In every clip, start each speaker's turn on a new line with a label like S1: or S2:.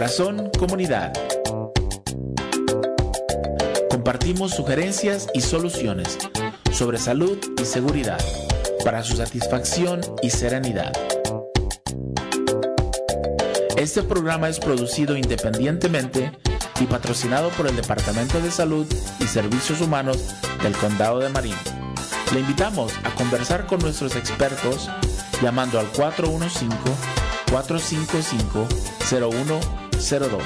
S1: Corazón Comunidad. Compartimos sugerencias y soluciones sobre salud y seguridad para su satisfacción y serenidad. Este programa es producido independientemente y patrocinado por el Departamento de Salud y Servicios Humanos del Condado de Marin. Le invitamos a conversar con nuestros expertos llamando al 415-455-0102.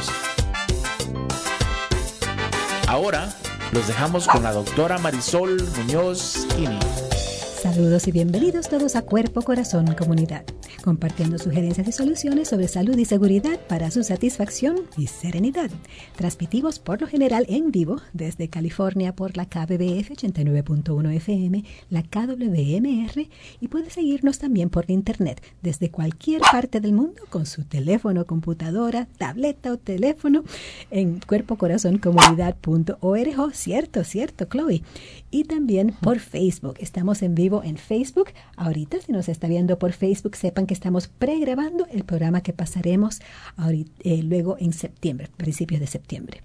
S1: Ahora los dejamos con la doctora Marisol Muñoz Kini.
S2: Saludos y bienvenidos todos a Cuerpo Corazón Comunidad, compartiendo sugerencias y soluciones sobre salud y seguridad para su satisfacción y serenidad. Transmitimos por lo general en vivo desde California por la KBBF 89.1 FM, la KWMR, y puede seguirnos también por internet desde cualquier parte del mundo con su teléfono, computadora, tableta o teléfono en cuerpocorazoncomunidad.org. Cierto, Chloe. Y también por Facebook. Estamos en vivo en Facebook. Ahorita, si nos está viendo por Facebook, sepan que estamos pregrabando el programa que pasaremos luego en septiembre, principios de septiembre.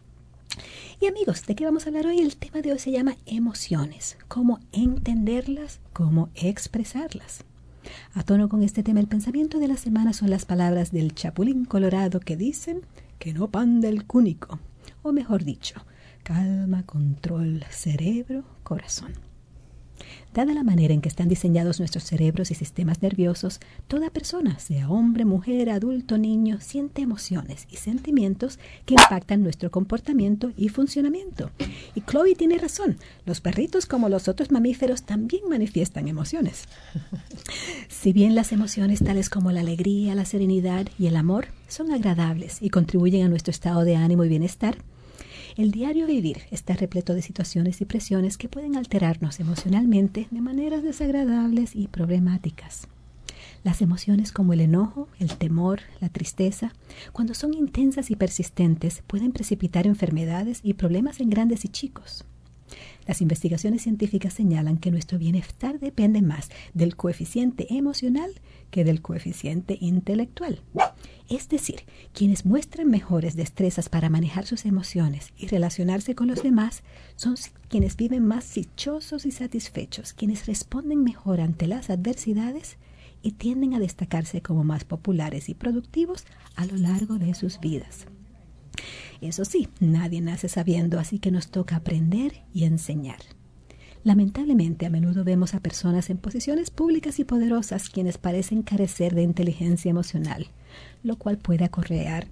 S2: Y amigos, ¿de qué vamos a hablar hoy? El tema de hoy se llama emociones. Cómo entenderlas, cómo expresarlas. A tono con este tema, el pensamiento de la semana son las palabras del Chapulín Colorado que dicen que no panda el cúnico. O mejor dicho, calma, control, cerebro, corazón. Dada la manera en que están diseñados nuestros cerebros y sistemas nerviosos, toda persona, sea hombre, mujer, adulto, niño, siente emociones y sentimientos que impactan nuestro comportamiento y funcionamiento. Y Chloe tiene razón, los perritos como los otros mamíferos también manifiestan emociones. Si bien las emociones tales como la alegría, la serenidad y el amor son agradables y contribuyen a nuestro estado de ánimo y bienestar, el diario vivir está repleto de situaciones y presiones que pueden alterarnos emocionalmente de maneras desagradables y problemáticas. Las emociones como el enojo, el temor, la tristeza, cuando son intensas y persistentes, pueden precipitar enfermedades y problemas en grandes y chicos. Las investigaciones científicas señalan que nuestro bienestar depende más del coeficiente emocional que del coeficiente intelectual. Es decir, quienes muestran mejores destrezas para manejar sus emociones y relacionarse con los demás son quienes viven más dichosos y satisfechos, quienes responden mejor ante las adversidades y tienden a destacarse como más populares y productivos a lo largo de sus vidas. Eso sí, nadie nace sabiendo, así que nos toca aprender y enseñar. Lamentablemente, a menudo vemos a personas en posiciones públicas y poderosas quienes parecen carecer de inteligencia emocional, lo cual puede acarrear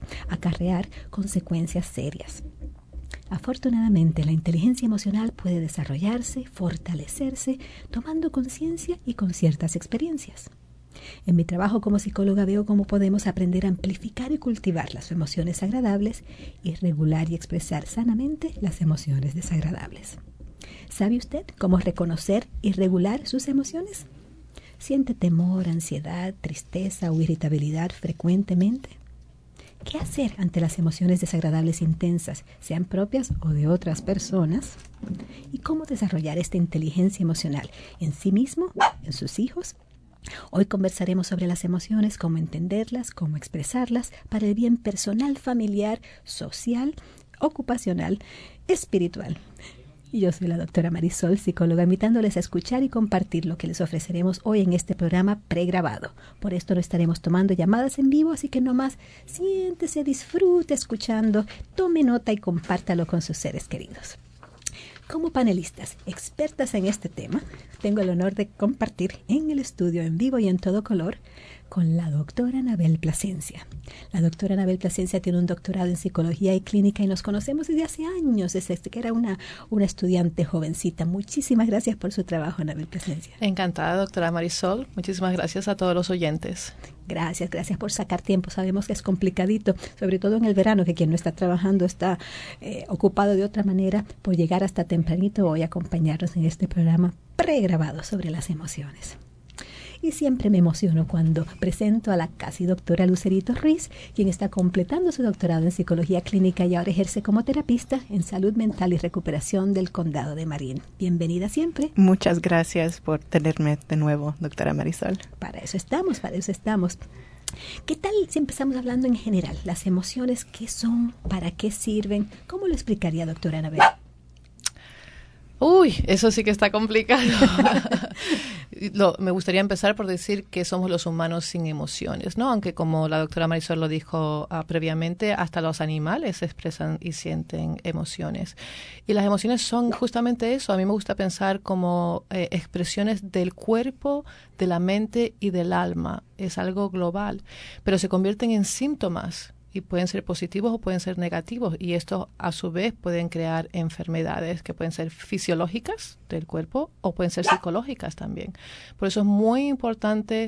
S2: consecuencias serias. Afortunadamente, la inteligencia emocional puede desarrollarse, fortalecerse, tomando conciencia y con ciertas experiencias. En mi trabajo como psicóloga veo cómo podemos aprender a amplificar y cultivar las emociones agradables y regular y expresar sanamente las emociones desagradables. ¿Sabe usted cómo reconocer y regular sus emociones? ¿Siente temor, ansiedad, tristeza o irritabilidad frecuentemente? ¿Qué hacer ante las emociones desagradables intensas, sean propias o de otras personas? ¿Y cómo desarrollar esta inteligencia emocional en sí mismo, en sus hijos? Hoy conversaremos sobre las emociones, cómo entenderlas, cómo expresarlas para el bien personal, familiar, social, ocupacional, espiritual. Y yo soy la doctora Marisol, psicóloga, invitándoles a escuchar y compartir lo que les ofreceremos hoy en este programa pregrabado. Por esto no estaremos tomando llamadas en vivo, así que nomás siéntese, disfrute escuchando, tome nota y compártalo con sus seres queridos. Como panelistas expertas en este tema, tengo el honor de compartir en el estudio en vivo y en todo color con la doctora Anabel Plasencia. La doctora Anabel Plasencia tiene un doctorado en psicología y clínica y nos conocemos desde hace años, desde que era una estudiante jovencita. Muchísimas gracias por su trabajo, Anabel Plasencia.
S3: Encantada, doctora Marisol. Muchísimas gracias a todos los oyentes.
S2: Gracias por sacar tiempo. Sabemos que es complicadito, sobre todo en el verano, que quien no está trabajando está ocupado de otra manera, por llegar hasta tempranito hoy a acompañarnos en este programa pregrabado sobre las emociones. Y siempre me emociono cuando presento a la casi doctora Lucerito Ruiz, quien está completando su doctorado en psicología clínica y ahora ejerce como terapista en salud mental y recuperación del Condado de Marin. Bienvenida siempre.
S4: Muchas gracias por tenerme de nuevo, doctora Marisol.
S2: Para eso estamos. ¿Qué tal si empezamos hablando en general? Las emociones, ¿qué son? ¿Para qué sirven? ¿Cómo lo explicaría, doctora Anabel?
S3: Uy, eso sí que está complicado. Me gustaría empezar por decir que somos los humanos sin emociones, ¿no? Aunque como la doctora Marisol lo dijo previamente, hasta los animales expresan y sienten emociones. Y las emociones son justamente eso. A mí me gusta pensar como expresiones del cuerpo, de la mente y del alma. Es algo global, pero se convierten en síntomas. Y pueden ser positivos o pueden ser negativos. Y estos, a su vez, pueden crear enfermedades que pueden ser fisiológicas del cuerpo o pueden ser psicológicas también. Por eso es muy importante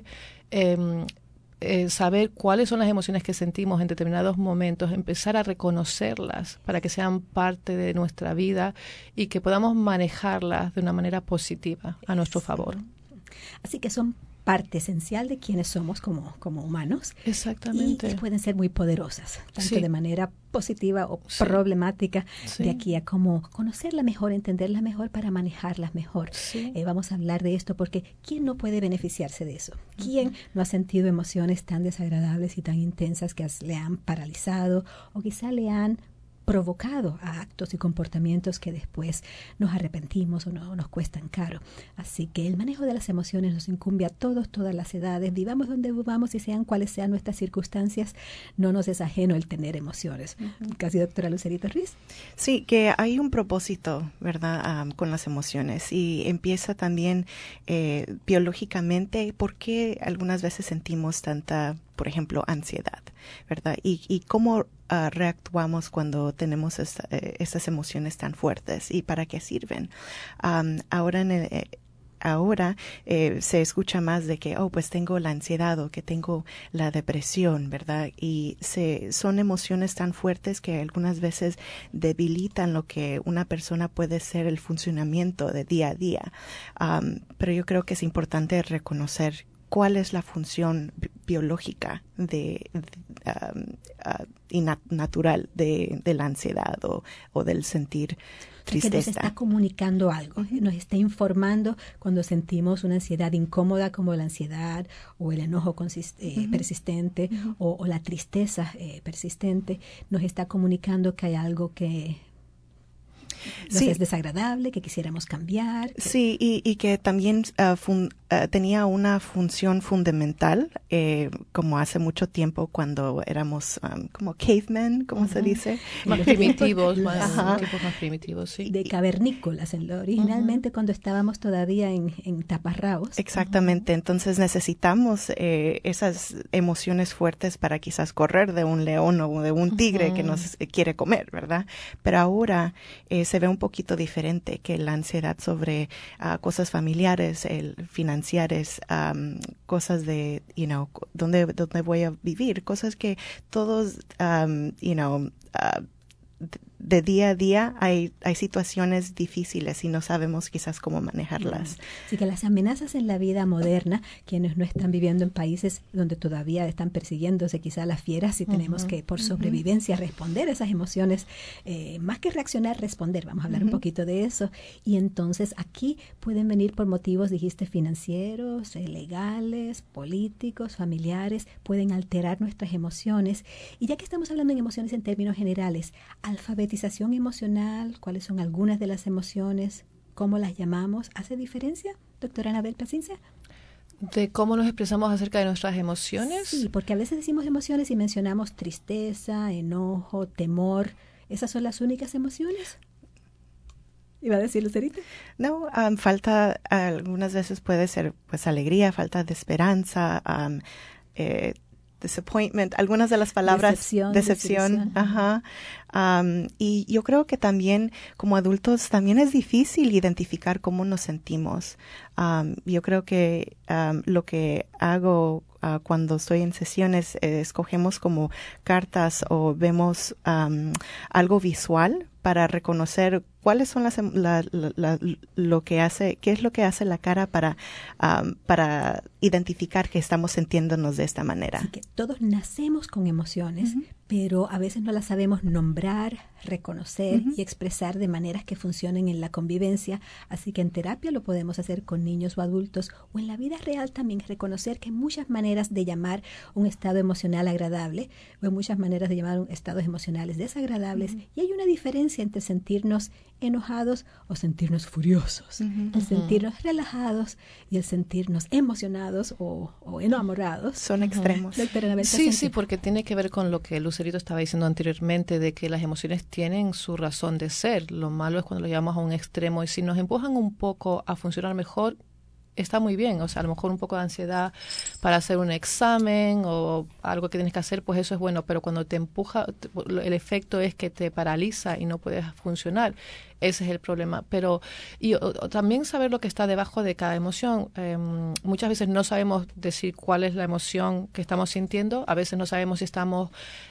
S3: saber cuáles son las emociones que sentimos en determinados momentos, empezar a reconocerlas para que sean parte de nuestra vida y que podamos manejarlas de una manera positiva a nuestro favor.
S2: Así que son parte esencial de quienes somos como humanos.
S3: Exactamente.
S2: Y pueden ser muy poderosas, tanto de manera positiva o problemática, de aquí a cómo conocerla mejor, entenderla mejor para manejarlas mejor. Vamos a hablar de esto porque ¿quién no puede beneficiarse de eso? ¿Quién no ha sentido emociones tan desagradables y tan intensas que le han paralizado o quizá le han provocado a actos y comportamientos que después nos arrepentimos o no nos cuestan caro? Así que el manejo de las emociones nos incumbe a todos, todas las edades, vivamos donde vivamos y sean cuales sean nuestras circunstancias, no nos es ajeno el tener emociones. Casi, doctora Lucerito Ruiz.
S4: Sí, que hay un propósito, ¿verdad?, con las emociones y empieza también biológicamente, porque algunas veces sentimos tanta, por ejemplo, ansiedad, ¿verdad? Y cómo reactuamos cuando tenemos estas emociones tan fuertes y para qué sirven. Ahora se escucha más de que, pues tengo la ansiedad o que tengo la depresión, ¿verdad? Y son emociones tan fuertes que algunas veces debilitan lo que una persona puede ser el funcionamiento de día a día. Pero yo creo que es importante reconocer cuál es la función biológica y natural de la ansiedad o del sentir tristeza.
S2: Que nos está comunicando algo, nos está informando cuando sentimos una ansiedad incómoda como la ansiedad o el enojo persistente o la tristeza persistente, nos está comunicando que hay algo que nos es desagradable, que quisiéramos cambiar.
S4: Sí, y que también tenía una función fundamental, como hace mucho tiempo cuando éramos como cavemen, ¿cómo se dice?
S3: Más primitivos, tipos más primitivos, sí.
S2: De cavernícolas, originalmente cuando estábamos todavía en taparrabos.
S4: Exactamente, entonces necesitamos esas emociones fuertes para quizás correr de un león o de un tigre que nos quiere comer, ¿verdad? Pero ahora se ve un poquito diferente, que la ansiedad sobre cosas familiares, financieras, cosas de, dónde voy a vivir, cosas que todos, de día a día hay situaciones difíciles y no sabemos quizás cómo manejarlas.
S2: Así que las amenazas en la vida moderna, quienes no están viviendo en países donde todavía están persiguiéndose quizás las fieras y tenemos que por sobrevivencia responder a esas emociones, más que reaccionar, responder. Vamos a hablar un poquito de eso. Y entonces aquí pueden venir por motivos, dijiste, financieros, legales, políticos, familiares, pueden alterar nuestras emociones. Y ya que estamos hablando en emociones en términos generales, alfabetización emocional, cuáles son algunas de las emociones, cómo las llamamos, ¿hace diferencia, doctora Anabel Paciencia?
S3: ¿De cómo nos expresamos acerca de nuestras emociones?
S2: Sí, porque a veces decimos emociones y mencionamos tristeza, enojo, temor. ¿Esas son las únicas emociones? ¿Iba a decir Lucerita?
S4: No, falta, algunas veces puede ser pues alegría, falta de esperanza, disappointment, algunas de las palabras, decepción. Ajá. Y yo creo que también como adultos también es difícil identificar cómo nos sentimos. Yo creo que lo que hago cuando estoy en sesiones, escogemos como cartas o vemos algo visual para reconocer cuáles son lo que hace, qué es lo que hace la cara para identificar que estamos sintiéndonos de esta manera.
S2: Así que todos nacemos con emociones, pero a veces no las sabemos nombrar, reconocer y expresar de maneras que funcionen en la convivencia. Así que en terapia lo podemos hacer con niños o adultos, o en la vida real también reconocer que hay muchas maneras de llamar un estado emocional agradable o hay muchas maneras de llamar estados emocionales desagradables. Y hay una diferencia entre sentirnos enojados o sentirnos furiosos, el sentirnos relajados y el sentirnos emocionados o enamorados.
S4: Son extremos.
S3: Sí, porque tiene que ver con lo que Lucerito estaba diciendo anteriormente, de que las emociones tienen su razón de ser. Lo malo es cuando lo llevamos a un extremo, y si nos empujan un poco a funcionar mejor, está muy bien. O sea, a lo mejor un poco de ansiedad para hacer un examen o algo que tienes que hacer, pues eso es bueno, pero cuando te empuja, el efecto es que te paraliza y no puedes funcionar. Ese es el problema. Pero también saber lo que está debajo de cada emoción. Muchas veces no sabemos decir cuál es la emoción que estamos sintiendo. A veces no sabemos si estamos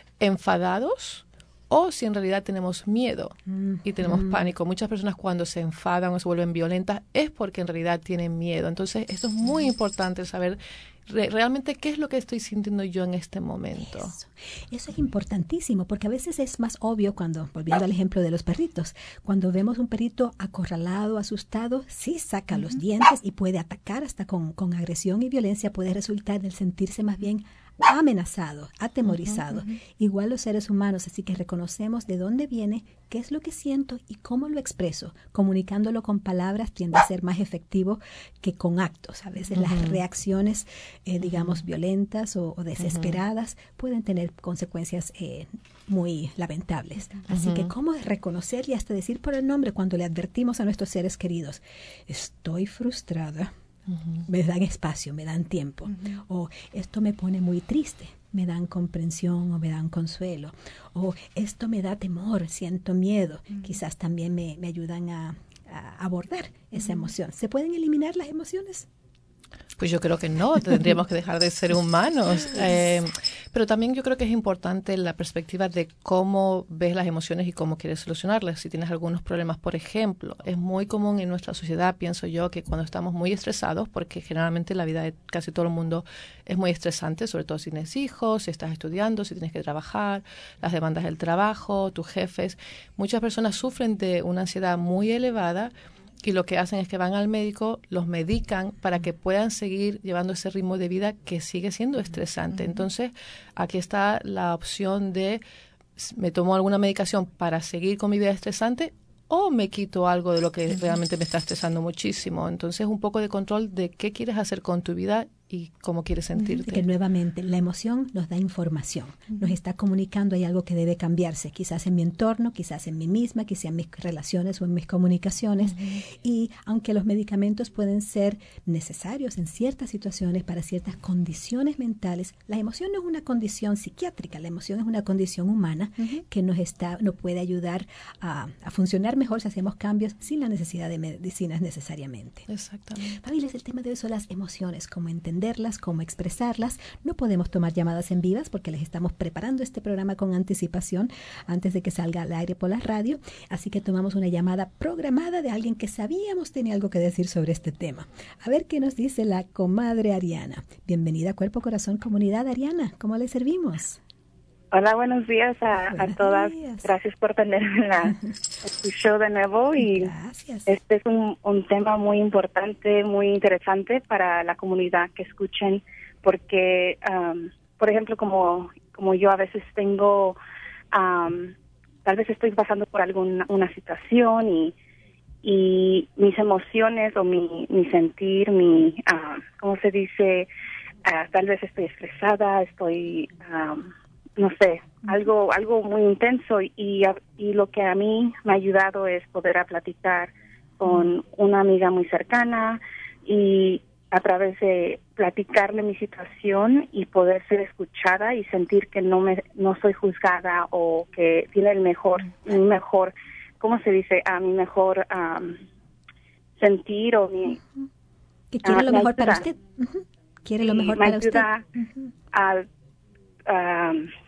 S3: enfadados o si en realidad tenemos miedo y tenemos pánico. Muchas personas cuando se enfadan o se vuelven violentas es porque en realidad tienen miedo. Entonces, esto es muy importante, saber realmente qué es lo que estoy sintiendo yo en este momento.
S2: Eso es importantísimo, porque a veces es más obvio cuando, volviendo al ejemplo de los perritos, cuando vemos un perrito acorralado, asustado, sí saca los dientes y puede atacar hasta con agresión y violencia, puede resultar del sentirse más bien amenazado, atemorizado. Igual los seres humanos, así que reconocemos de dónde viene, qué es lo que siento y cómo lo expreso. Comunicándolo con palabras tiende a ser más efectivo que con actos. A veces las reacciones, digamos, violentas o desesperadas pueden tener consecuencias muy lamentables. Así que cómo es reconocer y hasta decir por el nombre cuando le advertimos a nuestros seres queridos: estoy frustrada. Me dan espacio, me dan tiempo, o esto me pone muy triste, me dan comprensión o me dan consuelo, o esto me da temor, siento miedo. Quizás también me ayudan a abordar esa emoción. ¿Se pueden eliminar las emociones?
S3: Pues yo creo que no, tendríamos que dejar de ser humanos. Pero también yo creo que es importante la perspectiva de cómo ves las emociones y cómo quieres solucionarlas. Si tienes algunos problemas, por ejemplo, es muy común en nuestra sociedad, pienso yo, que cuando estamos muy estresados, porque generalmente la vida de casi todo el mundo es muy estresante, sobre todo si tienes hijos, si estás estudiando, si tienes que trabajar, las demandas del trabajo, tus jefes. Muchas personas sufren de una ansiedad muy elevada, y lo que hacen es que van al médico, los medican para que puedan seguir llevando ese ritmo de vida que sigue siendo estresante. Entonces, aquí está la opción de: me tomo alguna medicación para seguir con mi vida estresante, o me quito algo de lo que realmente me está estresando muchísimo. Entonces, un poco de control de qué quieres hacer con tu vida y cómo quieres sentirte.
S2: Que nuevamente la emoción nos da información, nos está comunicando: hay algo que debe cambiarse, quizás en mi entorno, quizás en mí misma, quizás en mis relaciones o en mis comunicaciones. Y aunque los medicamentos pueden ser necesarios en ciertas situaciones para ciertas condiciones mentales, la emoción no es una condición psiquiátrica, la emoción es una condición humana que nos puede ayudar a funcionar mejor si hacemos cambios sin la necesidad de medicinas necesariamente.
S3: Exactamente.
S2: Familias, el tema de hoy son las emociones, cómo entenderlas, cómo expresarlas. No podemos tomar llamadas en vivas porque les estamos preparando este programa con anticipación antes de que salga al aire por la radio, así que tomamos una llamada programada de alguien que sabíamos tenía algo que decir sobre este tema. A ver qué nos dice la comadre Ariana. Bienvenida a Cuerpo, Corazón, Comunidad. Ariana, ¿cómo le servimos?
S5: Hola, buenos días a todas. Gracias por tenerme en tu show de nuevo. Y
S2: gracias.
S5: Este es un tema muy importante, muy interesante para la comunidad que escuchen, porque, por ejemplo, como yo a veces tengo, tal vez estoy pasando por una situación y mis emociones o mi sentir, ¿cómo se dice? Tal vez estoy estresada, estoy... no sé, algo muy intenso, y lo que a mí me ha ayudado es poder platicar con una amiga muy cercana, y a través de platicarle mi situación y poder ser escuchada y sentir que no soy juzgada, o que tiene mi mejor, ¿cómo se dice? Mi mejor sentir, o mi...
S2: Que quiere lo mejor para usted. Quiere lo mejor para usted.
S5: Me ayuda a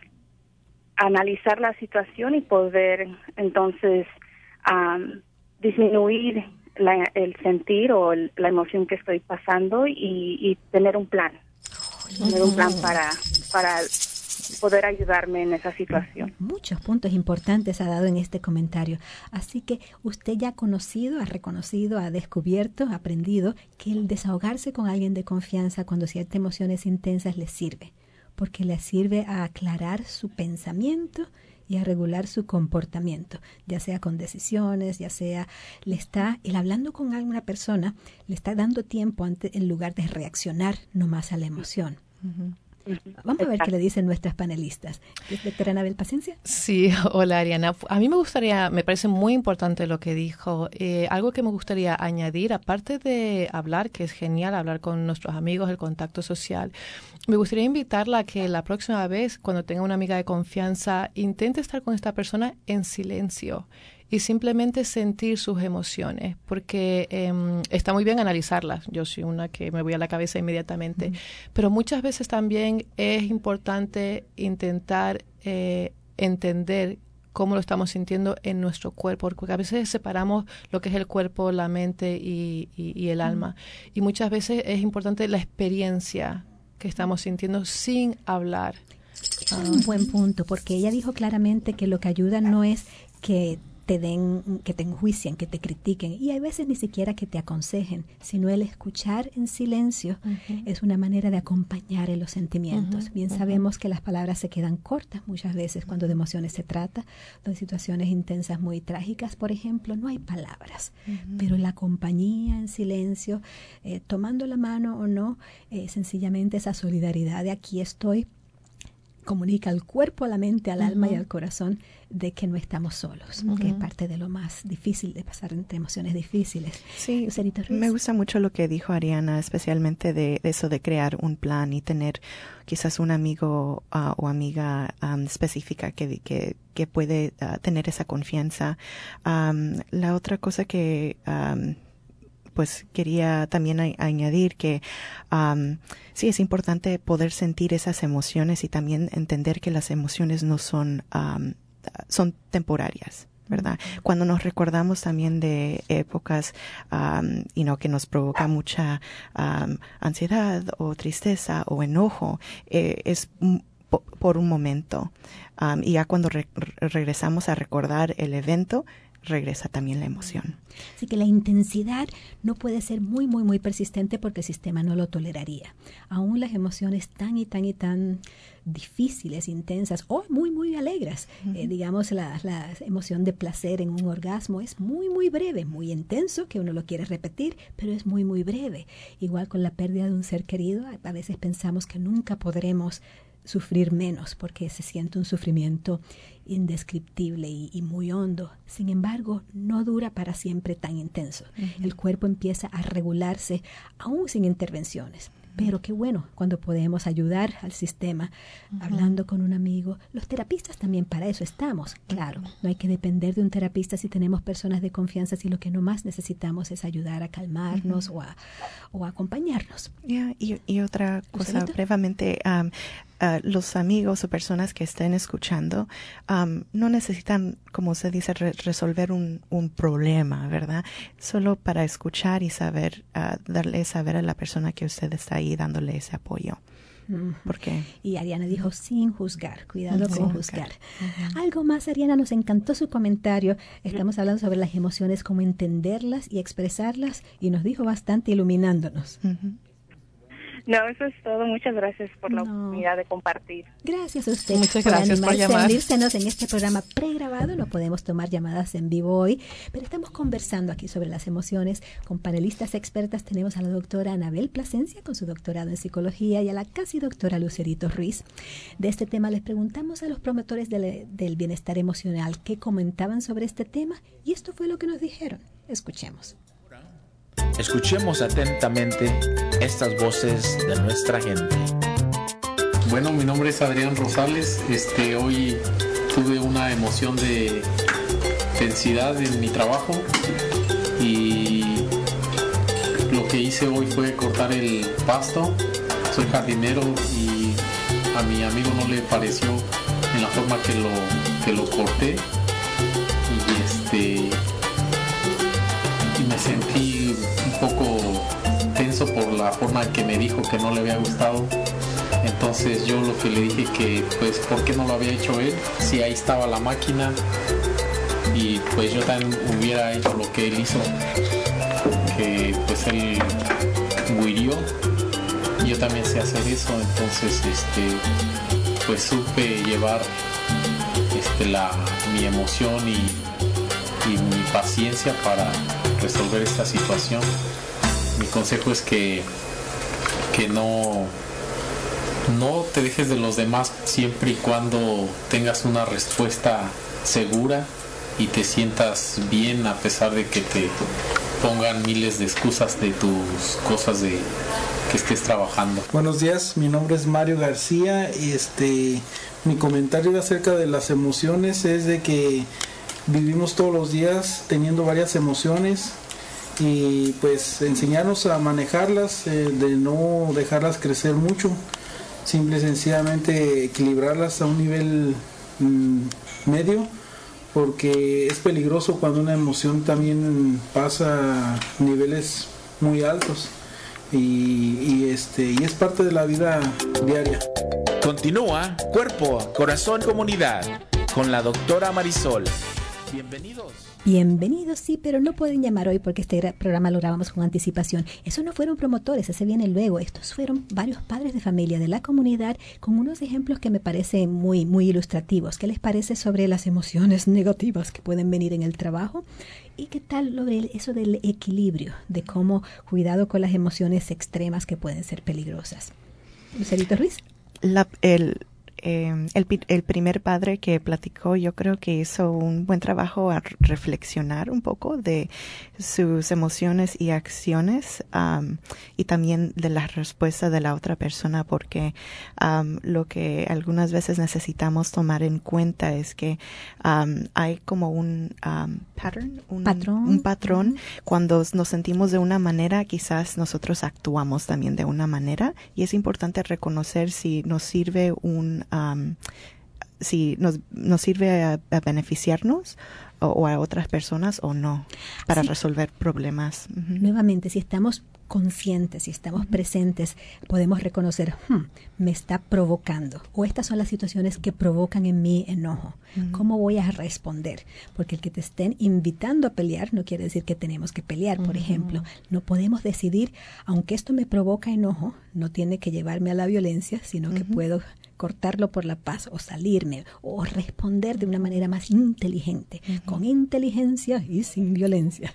S5: analizar la situación y poder entonces disminuir el sentir o la emoción que estoy pasando, y tener un plan. Tener un plan para poder ayudarme en esa situación.
S2: Muchos puntos importantes ha dado en este comentario. Así que usted ya ha conocido, ha reconocido, ha descubierto, ha aprendido que el desahogarse con alguien de confianza cuando siente emociones intensas le sirve, porque le sirve a aclarar su pensamiento y a regular su comportamiento, ya sea con decisiones, ya sea el hablando con alguna persona, le está dando tiempo en lugar de reaccionar nomás a la emoción. Vamos a ver qué le dicen nuestras panelistas. ¿Doctora Anabel Plasencia?
S3: Sí, hola Ariana. A mí me parece muy importante lo que dijo. Algo que me gustaría añadir, aparte de hablar, que es genial hablar con nuestros amigos, el contacto social, me gustaría invitarla a que la próxima vez, cuando tenga una amiga de confianza, intente estar con esta persona en silencio y simplemente sentir sus emociones, porque está muy bien analizarlas. Yo soy una que me voy a la cabeza inmediatamente, pero muchas veces también es importante intentar entender cómo lo estamos sintiendo en nuestro cuerpo, porque a veces separamos lo que es el cuerpo, la mente y el alma, y muchas veces es importante la experiencia que estamos sintiendo sin hablar.
S2: Un buen punto, porque ella dijo claramente que lo que ayuda no es que te enjuicien, que te critiquen, y hay veces ni siquiera que te aconsejen, sino el escuchar en silencio es una manera de acompañar en los sentimientos. Bien sabemos que las palabras se quedan cortas muchas veces cuando de emociones se trata, de situaciones intensas muy trágicas, por ejemplo, no hay palabras, pero la compañía en silencio, tomando la mano o no, sencillamente esa solidaridad de aquí estoy, comunica al cuerpo, a la mente, al alma y al corazón de que no estamos solos, que es parte de lo más difícil de pasar entre emociones difíciles.
S4: Sí, me gusta mucho lo que dijo Ariana, especialmente de eso de crear un plan y tener quizás un amigo o amiga específica que puede tener esa confianza. La otra cosa que pues quería también añadir que sí es importante poder sentir esas emociones y también entender que las emociones no son temporarias, ¿verdad? Cuando nos recordamos también de épocas que nos provoca mucha ansiedad o tristeza o enojo, es por un momento. Y ya cuando regresamos a recordar el evento, regresa también la emoción.
S2: Así que la intensidad no puede ser muy, muy, muy persistente porque el sistema no lo toleraría. Aún las emociones tan y tan difíciles, intensas o muy, muy alegres, digamos la emoción de placer en un orgasmo es muy, muy breve, muy intenso, que uno lo quiere repetir, pero es muy, muy breve. Igual con la pérdida de un ser querido, a veces pensamos que nunca podremos sufrir menos porque se siente un sufrimiento indescriptible y muy hondo. Sin embargo, no dura para siempre tan intenso. El cuerpo empieza a regularse aún sin intervenciones. Pero qué bueno cuando podemos ayudar al sistema hablando con un amigo. Los terapistas también para eso estamos. Claro, no hay que depender de un terapista si tenemos personas de confianza, si lo que no más necesitamos es ayudar a calmarnos o a acompañarnos.
S4: Y otra cosa brevemente, los amigos o personas que estén escuchando no necesitan, como se dice, resolver un problema, ¿verdad? Solo para escuchar y saber, darle saber a la persona que usted está ahí dándole ese apoyo. Porque
S2: y Ariana dijo sin juzgar, cuidado con juzgar. Algo más, Ariana, nos encantó su comentario. Estamos hablando sobre las emociones, cómo entenderlas y expresarlas, y nos dijo bastante iluminándonos.
S5: No, eso es todo. Muchas gracias por la oportunidad de compartir.
S2: Gracias a usted.
S3: Muchas gracias por llamar.
S2: Unírsenos en este programa pregrabado. No podemos tomar llamadas en vivo hoy, pero estamos conversando aquí sobre las emociones con panelistas expertas. Tenemos a la doctora Anabel Plasencia con su doctorado en psicología y a la casi doctora Lucerito Ruiz. De este tema les preguntamos a los promotores del bienestar emocional qué comentaban sobre este tema y esto fue lo que nos dijeron. Escuchemos.
S1: Escuchemos atentamente estas voces de nuestra gente.
S6: Bueno, mi nombre es Adrián Rosales. Hoy tuve una emoción de intensidad en mi trabajo y lo que hice hoy fue cortar el pasto. Soy jardinero y a mi amigo no le pareció en la forma que lo corté y me sentí un poco tenso por la forma que me dijo que no le había gustado. Entonces yo lo que le dije que pues ¿por qué no lo había hecho él? Si ahí estaba la máquina y pues yo también hubiera hecho lo que él hizo, que pues él huirió, yo también sé hacer eso. Entonces pues supe llevar mi emoción y mi paciencia para resolver esta situación. Mi consejo es que no te dejes de los demás siempre y cuando tengas una respuesta segura y te sientas bien, a pesar de que te pongan miles de excusas de tus cosas de que estés trabajando.
S7: Buenos días, mi nombre es Mario García y mi comentario acerca de las emociones es de que vivimos todos los días teniendo varias emociones y pues enseñarnos a manejarlas, de no dejarlas crecer mucho, simple y sencillamente equilibrarlas a un nivel medio, porque es peligroso cuando una emoción también pasa a niveles muy altos y es parte de la vida diaria.
S1: Continúa Cuerpo, Corazón, Comunidad con la doctora Marisol. Bienvenidos.
S2: Bienvenidos, sí, pero no pueden llamar hoy porque este programa lo grabamos con anticipación. Esos no fueron promotores, ese viene luego. Estos fueron varios padres de familia de la comunidad con unos ejemplos que me parecen muy, muy ilustrativos. ¿Qué les parece sobre las emociones negativas que pueden venir en el trabajo? ¿Y qué tal eso del equilibrio, de cómo cuidado con las emociones extremas que pueden ser peligrosas? Lucerito Ruiz.
S4: El primer padre que platicó, yo creo que hizo un buen trabajo a reflexionar un poco de sus emociones y acciones, y también de la respuesta de la otra persona, porque lo que algunas veces necesitamos tomar en cuenta es que hay como un patrón. Cuando nos sentimos de una manera, quizás nosotros actuamos también de una manera, y es importante reconocer si nos sirve si nos sirve a beneficiarnos o a otras personas o no, para resolver problemas.
S2: Nuevamente, si estamos conscientes, si estamos presentes, podemos reconocer, me está provocando, o estas son las situaciones que provocan en mí enojo. ¿Cómo voy a responder? Porque el que te estén invitando a pelear no quiere decir que tenemos que pelear, por ejemplo. No podemos decidir, aunque esto me provoca enojo, no tiene que llevarme a la violencia, sino que puedo cortarlo por la paz o salirme o responder de una manera más inteligente, con inteligencia y sin violencia.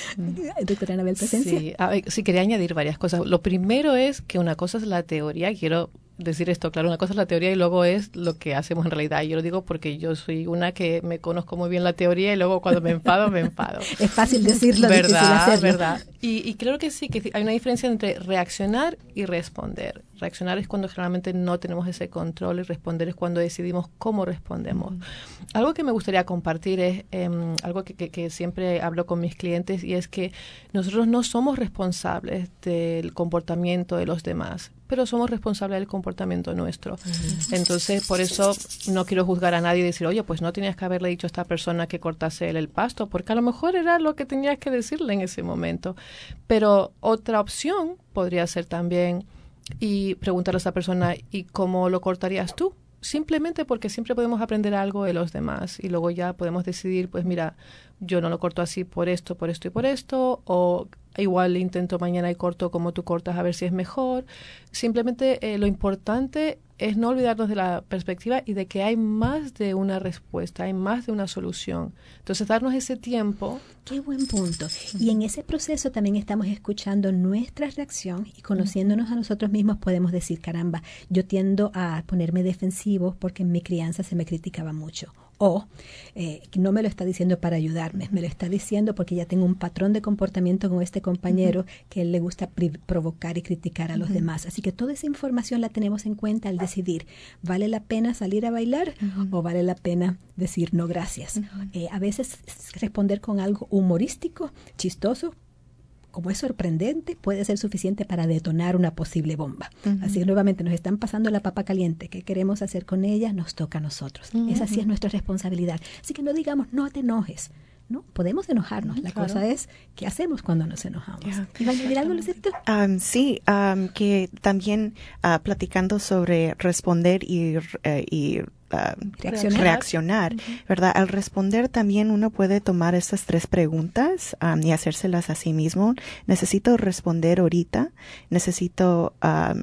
S2: Doctora Anabel Plasencia.
S3: Sí, quería añadir varias cosas. Lo primero es que una cosa es la teoría, quiero decir esto, claro, una cosa es la teoría y luego es lo que hacemos en realidad. Yo lo digo porque yo soy una que me conozco muy bien la teoría y luego cuando me enfado, me enfado.
S2: Es fácil decirlo, difícil hacerlo.
S3: Verdad. Y creo que sí, que hay una diferencia entre reaccionar y responder. Reaccionar es cuando generalmente no tenemos ese control y responder es cuando decidimos cómo respondemos. Algo que me gustaría compartir es algo que siempre hablo con mis clientes, y es que nosotros no somos responsables del comportamiento de los demás, pero somos responsables del comportamiento nuestro. Entonces, por eso no quiero juzgar a nadie y decir, oye, pues no tenías que haberle dicho a esta persona que cortase el pasto, porque a lo mejor era lo que tenías que decirle en ese momento. Pero otra opción podría ser también y preguntarle a esa persona, ¿y cómo lo cortarías tú? Simplemente porque siempre podemos aprender algo de los demás y luego ya podemos decidir, pues mira, yo no lo corto así por esto y por esto, o igual intento mañana y corto como tú cortas a ver si es mejor. Simplemente lo importante es no olvidarnos de la perspectiva y de que hay más de una respuesta, hay más de una solución. Entonces, darnos ese tiempo.
S2: Qué buen punto. Y en ese proceso también estamos escuchando nuestra reacción y conociéndonos a nosotros mismos podemos decir, caramba, yo tiendo a ponerme defensivo porque en mi crianza se me criticaba mucho. O no me lo está diciendo para ayudarme, me lo está diciendo porque ya tengo un patrón de comportamiento con este compañero que a él le gusta provocar y criticar a los demás. Así que toda esa información la tenemos en cuenta al decidir, ¿vale la pena salir a bailar o vale la pena decir no gracias? A veces responder con algo humorístico, chistoso, como es sorprendente, puede ser suficiente para detonar una posible bomba. Así que nuevamente nos están pasando la papa caliente. ¿Qué queremos hacer con ella? Nos toca a nosotros. Esa sí es nuestra responsabilidad. Así que no digamos, no te enojes. ¿no? Podemos enojarnos. La cosa es, ¿qué hacemos cuando nos enojamos? ¿Iba a añadir algo, Lucerito?
S4: Sí, que también platicando sobre responder y reaccionar, ¿verdad? Al responder también uno puede tomar estas 3 preguntas y hacérselas a sí mismo. Necesito responder ahorita, necesito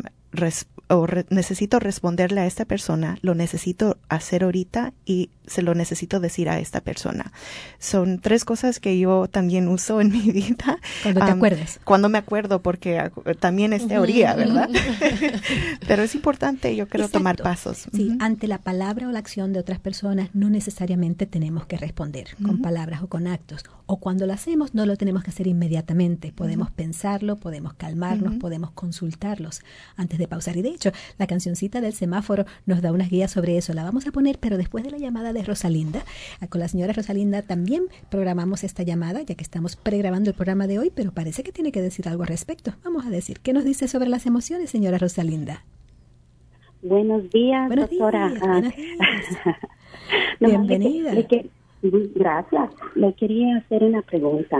S4: responderle a esta persona, lo necesito hacer ahorita y se lo necesito decir a esta persona. Son 3 cosas que yo también uso en mi vida.
S2: Cuando te acuerdes.
S4: Cuando me acuerdo, porque también es teoría, ¿verdad? Pero es importante, yo creo, tomar pasos.
S2: Sí, ante la palabra o la acción de otras personas no necesariamente tenemos que responder con palabras o con actos. O cuando lo hacemos no lo tenemos que hacer inmediatamente. Podemos pensarlo, podemos calmarnos, podemos consultarlos antes de pausar. Y de hecho, la cancioncita del semáforo nos da unas guías sobre eso. La vamos a poner, pero después de la llamada de Rosalinda. Con la señora Rosalinda también programamos esta llamada, ya que estamos pregrabando el programa de hoy, pero parece que tiene que decir algo al respecto. Vamos a decir, ¿qué nos dice sobre las emociones, señora Rosalinda?
S8: Buenos días, doctora.
S2: Buenos días. Bienvenida.
S8: Gracias. Le quería hacer una pregunta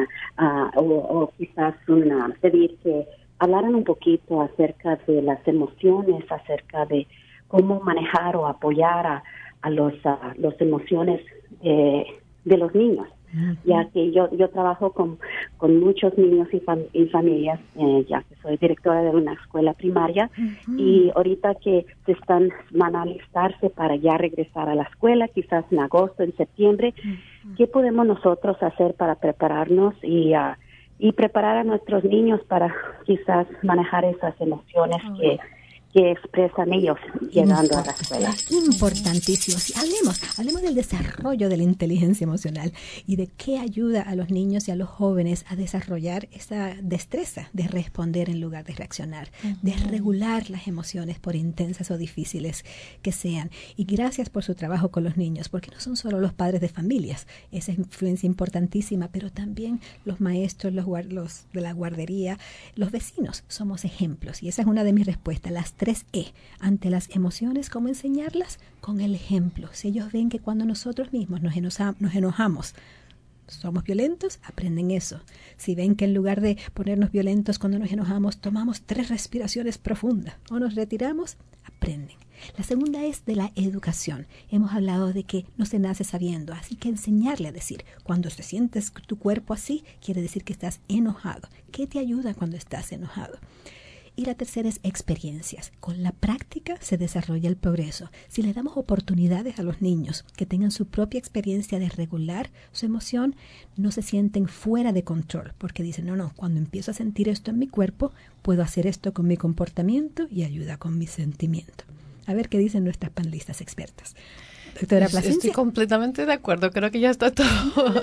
S8: o quizás pedir que hablaran un poquito acerca de las emociones, acerca de cómo manejar o apoyar a las emociones de los niños, ya que yo trabajo con muchos niños y familias, ya que soy directora de una escuela primaria, y ahorita que van a alistarse para ya regresar a la escuela, quizás en agosto, en septiembre, ¿qué podemos nosotros hacer para prepararnos y preparar a nuestros niños para quizás manejar esas emociones que expresan ellos llegando a la escuela?
S2: Importantísimo. Sí, hablemos del desarrollo de la inteligencia emocional y de qué ayuda a los niños y a los jóvenes a desarrollar esa destreza de responder en lugar de reaccionar, de regular las emociones por intensas o difíciles que sean. Y gracias por su trabajo con los niños, porque no son solo los padres de familias, esa influencia importantísima, pero también los maestros, los de la guardería, los vecinos, somos ejemplos. Y esa es una de mis respuestas, las 3E, ante las emociones, ¿cómo enseñarlas? Con el ejemplo. Si ellos ven que cuando nosotros mismos nos enojamos, somos violentos, aprenden eso. Si ven que en lugar de ponernos violentos cuando nos enojamos, tomamos 3 respiraciones profundas o nos retiramos, aprenden. La segunda es de la educación. Hemos hablado de que no se nace sabiendo, así que enseñarle a decir, cuando te sientes tu cuerpo así, quiere decir que estás enojado. ¿Qué te ayuda cuando estás enojado? Y la tercera es experiencias. Con la práctica se desarrolla el progreso. Si le damos oportunidades a los niños que tengan su propia experiencia de regular su emoción, no se sienten fuera de control, porque dicen, no, cuando empiezo a sentir esto en mi cuerpo, puedo hacer esto con mi comportamiento y ayuda con mi sentimiento. A ver qué dicen nuestras panelistas expertas. Doctora Plasencia.
S3: Estoy completamente de acuerdo, creo que ya está todo.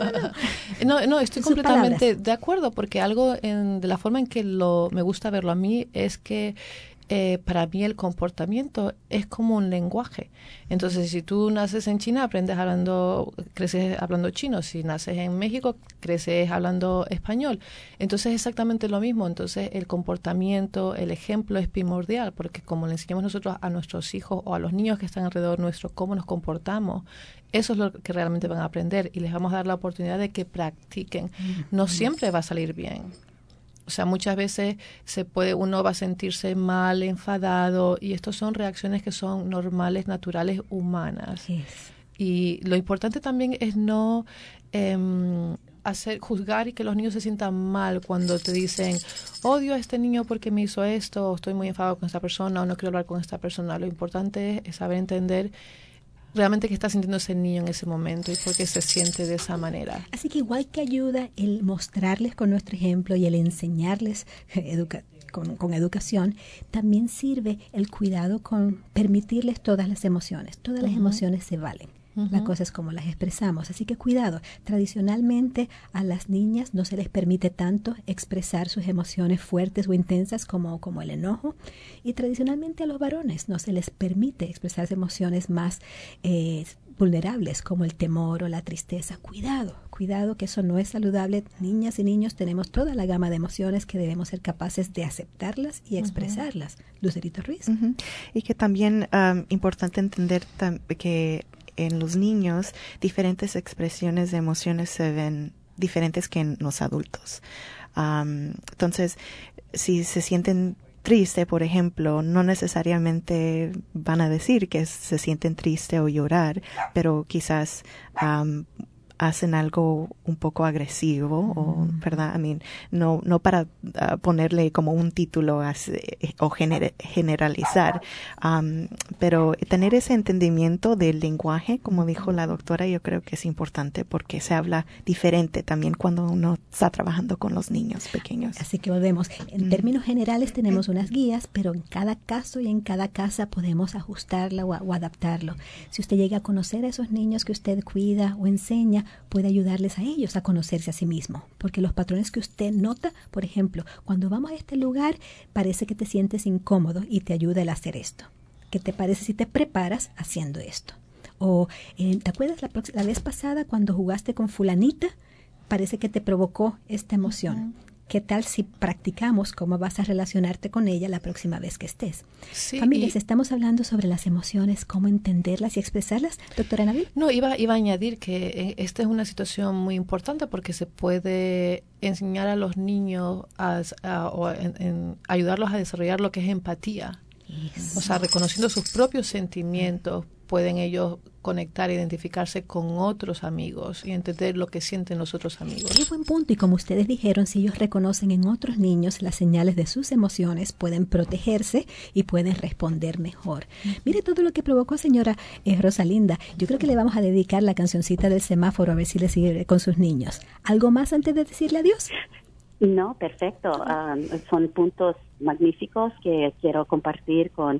S3: No, estoy completamente de acuerdo, porque algo de la forma en que me gusta verlo a mí es que para mí el comportamiento es como un lenguaje. Entonces, si tú naces en China, creces hablando chino. Si naces en México, creces hablando español. Entonces, es exactamente lo mismo. Entonces, el comportamiento, el ejemplo es primordial, porque como le enseñamos nosotros a nuestros hijos o a los niños que están alrededor nuestro cómo nos comportamos, eso es lo que realmente van a aprender y les vamos a dar la oportunidad de que practiquen. No siempre va a salir bien. O sea, muchas veces uno va a sentirse mal, enfadado, y estos son reacciones que son normales, naturales, humanas. Yes. Y lo importante también es no juzgar y que los niños se sientan mal cuando te dicen, odio a este niño porque me hizo esto, o estoy muy enfadado con esta persona, o no quiero hablar con esta persona. Lo importante es saber entender realmente qué está sintiendo ese niño en ese momento y por qué se siente de esa manera.
S2: Así que igual que ayuda el mostrarles con nuestro ejemplo y el enseñarles con educación, también sirve el cuidado con permitirles todas las emociones. Todas las emociones se valen. La cosa es cómo las expresamos. Así que cuidado. Tradicionalmente a las niñas no se les permite tanto expresar sus emociones fuertes o intensas como el enojo. Y tradicionalmente a los varones no se les permite expresar emociones más vulnerables como el temor o la tristeza. Cuidado que eso no es saludable. Niñas y niños tenemos toda la gama de emociones que debemos ser capaces de aceptarlas y expresarlas. Lucerito Ruiz.
S4: Y que también importante entender que en los niños diferentes expresiones de emociones se ven diferentes que en los adultos. Entonces, si se sienten triste, por ejemplo, no necesariamente van a decir que se sienten triste o llorar, pero quizás hacen algo un poco agresivo, o, ¿verdad? No para ponerle como un título o generalizar, pero tener ese entendimiento del lenguaje, como dijo la doctora, yo creo que es importante porque se habla diferente también cuando uno está trabajando con los niños pequeños.
S2: Así que volvemos. En términos generales tenemos unas guías, pero en cada caso y en cada casa podemos ajustarla o adaptarlo. Si usted llega a conocer a esos niños que usted cuida o enseña, puede ayudarles a ellos a conocerse a sí mismo, porque los patrones que usted nota, por ejemplo, cuando vamos a este lugar parece que te sientes incómodo y te ayuda el hacer esto. ¿Qué te parece si te preparas haciendo esto? O ¿te acuerdas la vez pasada cuando jugaste con fulanita? Parece que te provocó esta emoción. ¿Qué tal si practicamos cómo vas a relacionarte con ella la próxima vez que estés? Sí, familias, estamos hablando sobre las emociones, cómo entenderlas y expresarlas. Doctora Nabil.
S3: No, iba a añadir que esta es una situación muy importante porque se puede enseñar a los niños ayudarlos a desarrollar lo que es empatía. Eso. O sea, reconociendo sus propios sentimientos, pueden ellos conectar, identificarse con otros amigos y entender lo que sienten los otros amigos.
S2: Qué buen punto. Y como ustedes dijeron, si ellos reconocen en otros niños las señales de sus emociones, pueden protegerse y pueden responder mejor. Mire todo lo que provocó, señora Rosalinda. Yo creo que le vamos a dedicar la cancioncita del semáforo a ver si le sigue con sus niños. ¿Algo más antes de decirle adiós?
S8: No, perfecto. Son puntos magníficos que quiero compartir con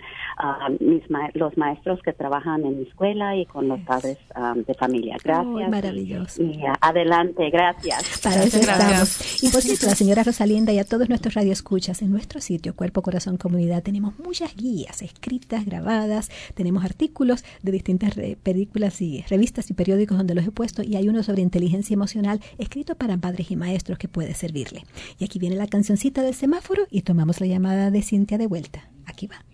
S8: los maestros que trabajan en mi escuela y con los padres de familia. Gracias.
S2: Oh, maravilloso.
S8: Y adelante, gracias.
S2: Para eso estamos. Y por cierto, la señora Rosalinda y a todos nuestros radioescuchas, en nuestro sitio Cuerpo, Corazón, Comunidad tenemos muchas guías escritas, grabadas, tenemos artículos de distintas películas y revistas y periódicos donde los he puesto, y hay uno sobre inteligencia emocional escrito para padres y maestros que puede servirle. Y aquí viene la cancioncita del semáforo y tomamos la llamada de Cintia de vuelta. Aquí va.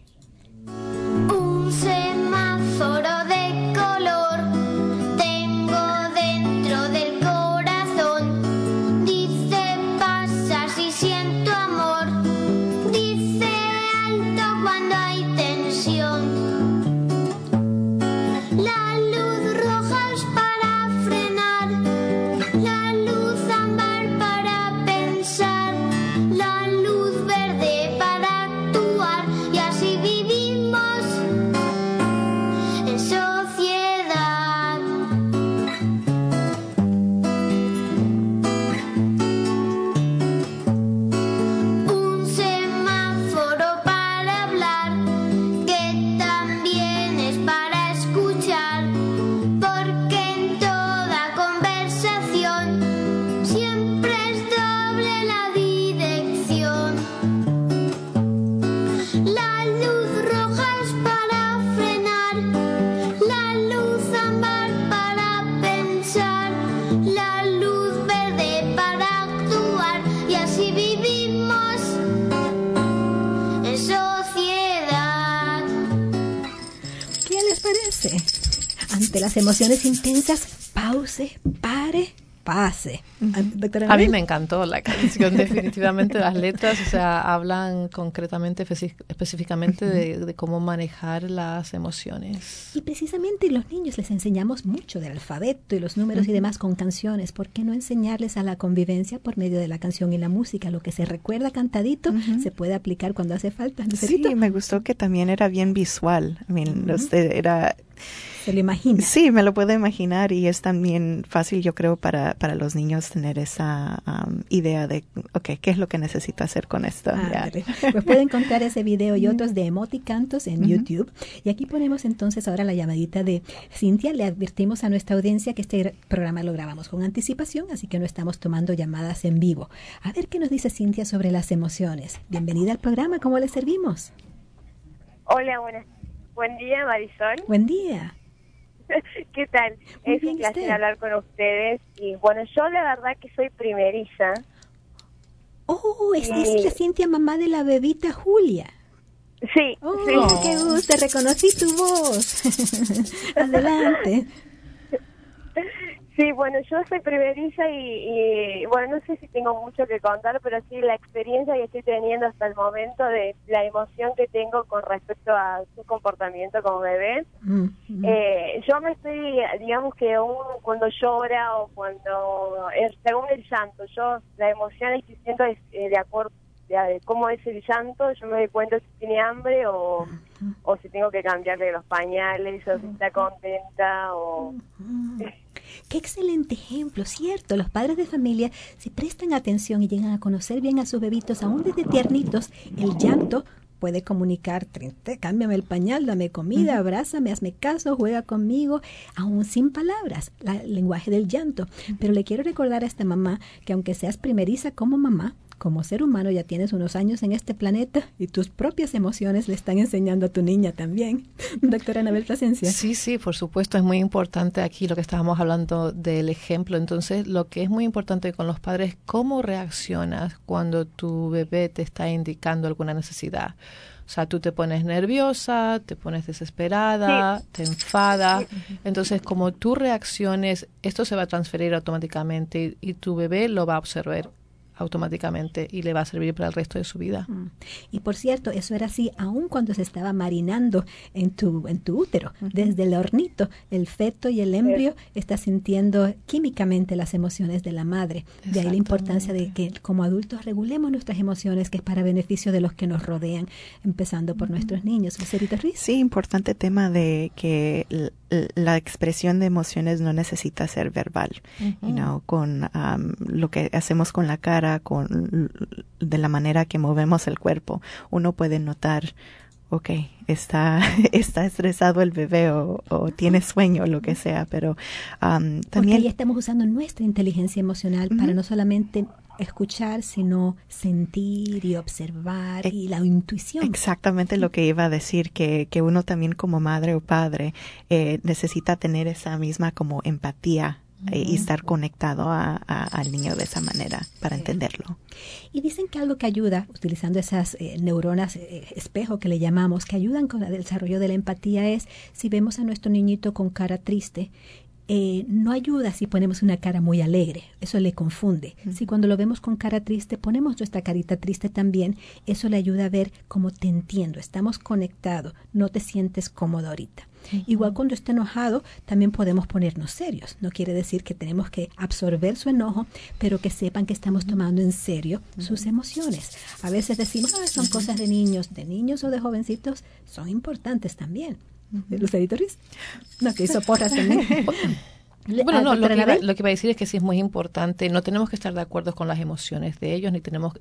S9: Un semáforo de color tengo dentro del corazón. Dice pasa si siento amor. Dice alto cuando hay tensión. La luz roja es para frenar. La luz ámbar para pensar. La luz verde para actuar. Y así vivimos en sociedad. Un semáforo para hablar, que también es para escuchar, porque en toda conversación siempre es doble la dirección. La luz roja es para frenar, la luz ámbar para pensar, la luz verde para actuar, y así vivimos en sociedad.
S2: ¿Qué les parece? Ante las emociones intensas, pause, pare, pase. Doctora
S3: A
S2: Nabil.
S3: mí me encantó la canción, definitivamente las letras, o sea, hablan concretamente, específicamente de cómo manejar las emociones.
S2: Y precisamente los niños les enseñamos mucho del alfabeto y los números y demás con canciones. ¿Por qué no enseñarles a la convivencia por medio de la canción y la música? Lo que se recuerda cantadito se puede aplicar cuando hace falta.
S4: Sí, me gustó que también era bien visual. Era...
S2: ¿Se lo imagina?
S4: Sí, me lo puedo imaginar, y es también fácil, yo creo, para los niños tener esa idea de, ¿qué es lo que necesito hacer con esto?
S2: Pues pueden encontrar ese video y otros de emoticantos en YouTube. Y aquí ponemos entonces ahora la llamadita de Cintia. Le advertimos a nuestra audiencia que este programa lo grabamos con anticipación, así que no estamos tomando llamadas en vivo. A ver qué nos dice Cintia sobre las emociones. Bienvenida al programa, ¿cómo le servimos?
S10: Hola, buen día, Marisol.
S2: Buen día.
S10: ¿Qué tal?
S2: Muy
S10: es
S2: bien,
S10: un placer
S2: usted.
S10: hablar con ustedes. Y bueno, yo la verdad que soy primeriza.
S2: Oh, es la Cintia, mamá de la bebita Julia.
S10: Sí,
S2: Oh,
S10: sí.
S2: qué gusto, reconocí tu voz. Adelante.
S10: Sí, bueno, yo soy primeriza y bueno, no sé si tengo mucho que contar, pero sí la experiencia que estoy teniendo hasta el momento de la emoción que tengo con respecto a su comportamiento como bebé. Yo me estoy, digamos que cuando llora o cuando, según el llanto, yo la emoción que siento es de acuerdo de cómo es el llanto, yo me doy cuenta si tiene hambre o si tengo que cambiarle los pañales o si está contenta o...
S2: Qué excelente ejemplo, cierto. Los padres de familia, si prestan atención y llegan a conocer bien a sus bebitos, aún desde tiernitos, el llanto puede comunicar: cámbiame el pañal, dame comida, abrázame, hazme caso, juega conmigo, aún sin palabras, el lenguaje del llanto. Pero le quiero recordar a esta mamá que aunque seas primeriza como mamá, como ser humano ya tienes unos años en este planeta y tus propias emociones le están enseñando a tu niña también. Doctora Anabel Plasencia.
S3: Sí, por supuesto, es muy importante aquí lo que estábamos hablando del ejemplo. Entonces, lo que es muy importante con los padres, ¿cómo reaccionas cuando tu bebé te está indicando alguna necesidad? O sea, tú te pones nerviosa, te pones desesperada, te enfadas. Entonces, como tú reacciones, esto se va a transferir automáticamente y tu bebé lo va a observar automáticamente y le va a servir para el resto de su vida.
S2: Y por cierto, eso era así aún cuando se estaba marinando en tu útero. Desde el hornito, el feto y el embrio está sintiendo químicamente las emociones de la madre. De ahí la importancia de que como adultos regulemos nuestras emociones, que es para beneficio de los que nos rodean, empezando por nuestros niños. Lucerito Ruiz.
S4: Sí, importante tema de que la expresión de emociones no necesita ser verbal, con lo que hacemos con la cara, de la manera que movemos el cuerpo, uno puede notar, está estresado el bebé o tiene sueño, lo que sea, pero también...
S2: Porque ahí estamos usando nuestra inteligencia emocional para no solamente escuchar, sino sentir y observar y la intuición.
S4: Exactamente lo que iba a decir, que uno también como madre o padre necesita tener esa misma como empatía y estar conectado al niño de esa manera para entenderlo.
S2: Y dicen que algo que ayuda, utilizando esas neuronas espejo que le llamamos, que ayudan con el desarrollo de la empatía, es si vemos a nuestro niñito con cara triste, no ayuda si ponemos una cara muy alegre, eso le confunde. Si cuando lo vemos con cara triste ponemos nuestra carita triste también, eso le ayuda a ver como te entiendo, estamos conectados, no te sientes cómodo ahorita. Igual cuando está enojado también podemos ponernos serios, no quiere decir que tenemos que absorber su enojo, pero que sepan que estamos tomando en serio sus emociones. A veces decimos, son cosas de niños o de jovencitos, son importantes también. Lucerito Ruiz. No, que hizo porras también.
S3: Bueno, no, lo que iba a decir es que sí es muy importante, no tenemos que estar de acuerdo con las emociones de ellos, ni tenemos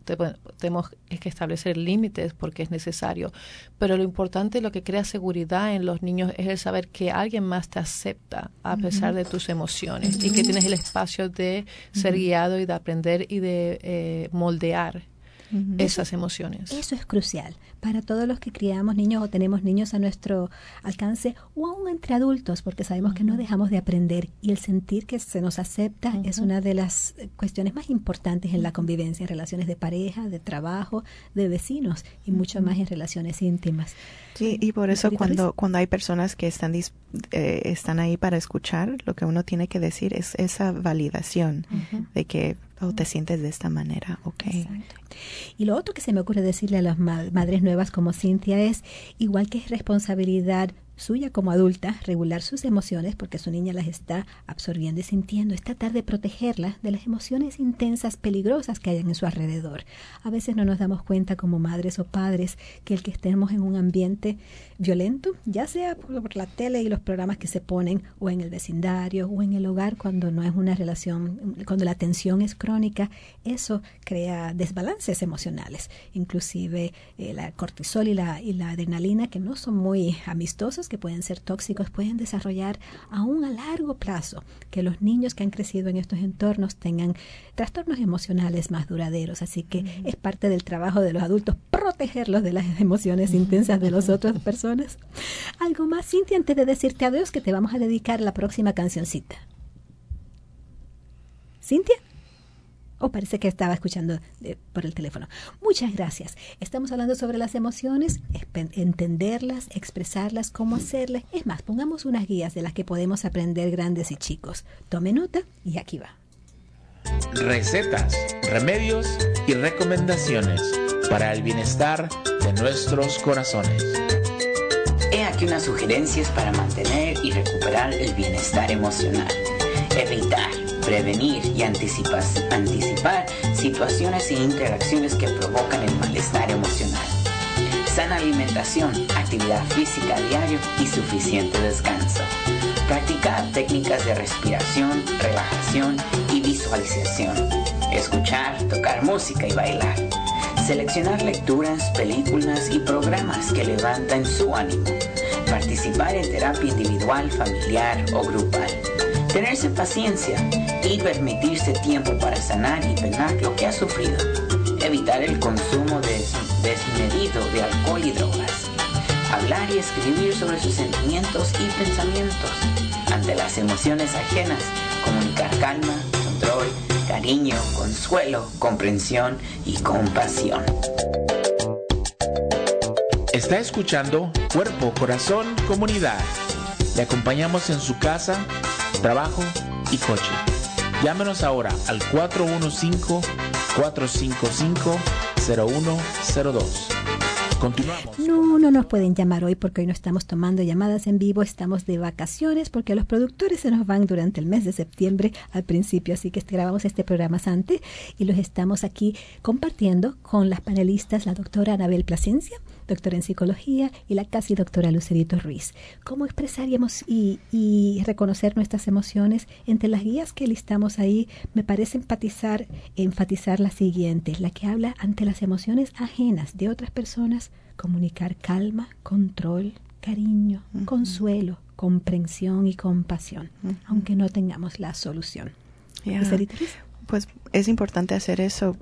S3: que establecer límites porque es necesario, pero lo importante, lo que crea seguridad en los niños es el saber que alguien más te acepta a pesar de tus emociones y que tienes el espacio de ser guiado y de aprender y de moldear esas emociones.
S2: Eso es crucial para todos los que criamos niños o tenemos niños a nuestro alcance o aún entre adultos, porque sabemos que no dejamos de aprender y el sentir que se nos acepta es una de las cuestiones más importantes en la convivencia, en relaciones de pareja, de trabajo, de vecinos y mucho más en relaciones íntimas.
S4: Sí, y por eso cuando hay personas que están ahí para escuchar, lo que uno tiene que decir es esa validación de que te sientes de esta manera,
S2: Exacto. Y lo otro que se me ocurre decirle a las madres nuevas como Cintia es, igual que es responsabilidad suya como adulta, regular sus emociones porque su niña las está absorbiendo y sintiendo, es tratar de protegerla de las emociones intensas, peligrosas que hayan en su alrededor. A veces no nos damos cuenta como madres o padres que el que estemos en un ambiente violento, ya sea por la tele y los programas que se ponen, o en el vecindario, o en el hogar, cuando no es una relación, cuando la tensión es crónica, eso crea desbalances emocionales. Inclusive la cortisol y la adrenalina, que no son muy amistosos, que pueden ser tóxicos, pueden desarrollar aún a largo plazo que los niños que han crecido en estos entornos tengan trastornos emocionales más duraderos. Así que es parte del trabajo de los adultos protegerlos de las emociones intensas de las otras personas. Algo más, Cintia, antes de decirte adiós, que te vamos a dedicar la próxima cancioncita. ¿Cintia? parece que estaba escuchando por el teléfono. Muchas gracias. Estamos hablando sobre las emociones, entenderlas, expresarlas, cómo hacerlas. Es más, pongamos unas guías de las que podemos aprender grandes y chicos. Tome nota y aquí va.
S1: Recetas, remedios y recomendaciones para el bienestar de nuestros corazones.
S11: He aquí unas sugerencias para mantener y recuperar el bienestar emocional. Evitar, prevenir y anticipar situaciones e interacciones que provocan el malestar emocional. Sana alimentación, actividad física diaria y suficiente descanso. Practicar técnicas de respiración, relajación y visualización. Escuchar, tocar música y bailar. Seleccionar lecturas, películas y programas que levantan su ánimo. Participar en terapia individual, familiar o grupal. Tenerse paciencia y permitirse tiempo para sanar y penar lo que ha sufrido. Evitar el consumo desmedido de alcohol y drogas. Hablar y escribir sobre sus sentimientos y pensamientos. Ante las emociones ajenas, comunicar calma, control, cariño, consuelo, comprensión y compasión.
S1: Está escuchando Cuerpo, Corazón, Comunidad. Le acompañamos en su casa, trabajo y coche. Llámenos ahora al 415-455-0102. Continuamos.
S2: No nos pueden llamar hoy porque hoy no estamos tomando llamadas en vivo, estamos de vacaciones porque los productores se nos van durante el mes de septiembre al principio, así que grabamos este programa antes y los estamos aquí compartiendo con las panelistas, la doctora Anabel Plasencia, doctora en psicología, y la casi doctora Lucerito Ruiz. ¿Cómo expresar y reconocer nuestras emociones? Entre las guías que listamos ahí, me parece enfatizar la siguiente, la que habla ante las emociones ajenas de otras personas, comunicar calma, control, cariño, consuelo, comprensión y compasión, aunque no tengamos la solución. Lucerito Ruiz.
S4: Pues es importante hacer eso,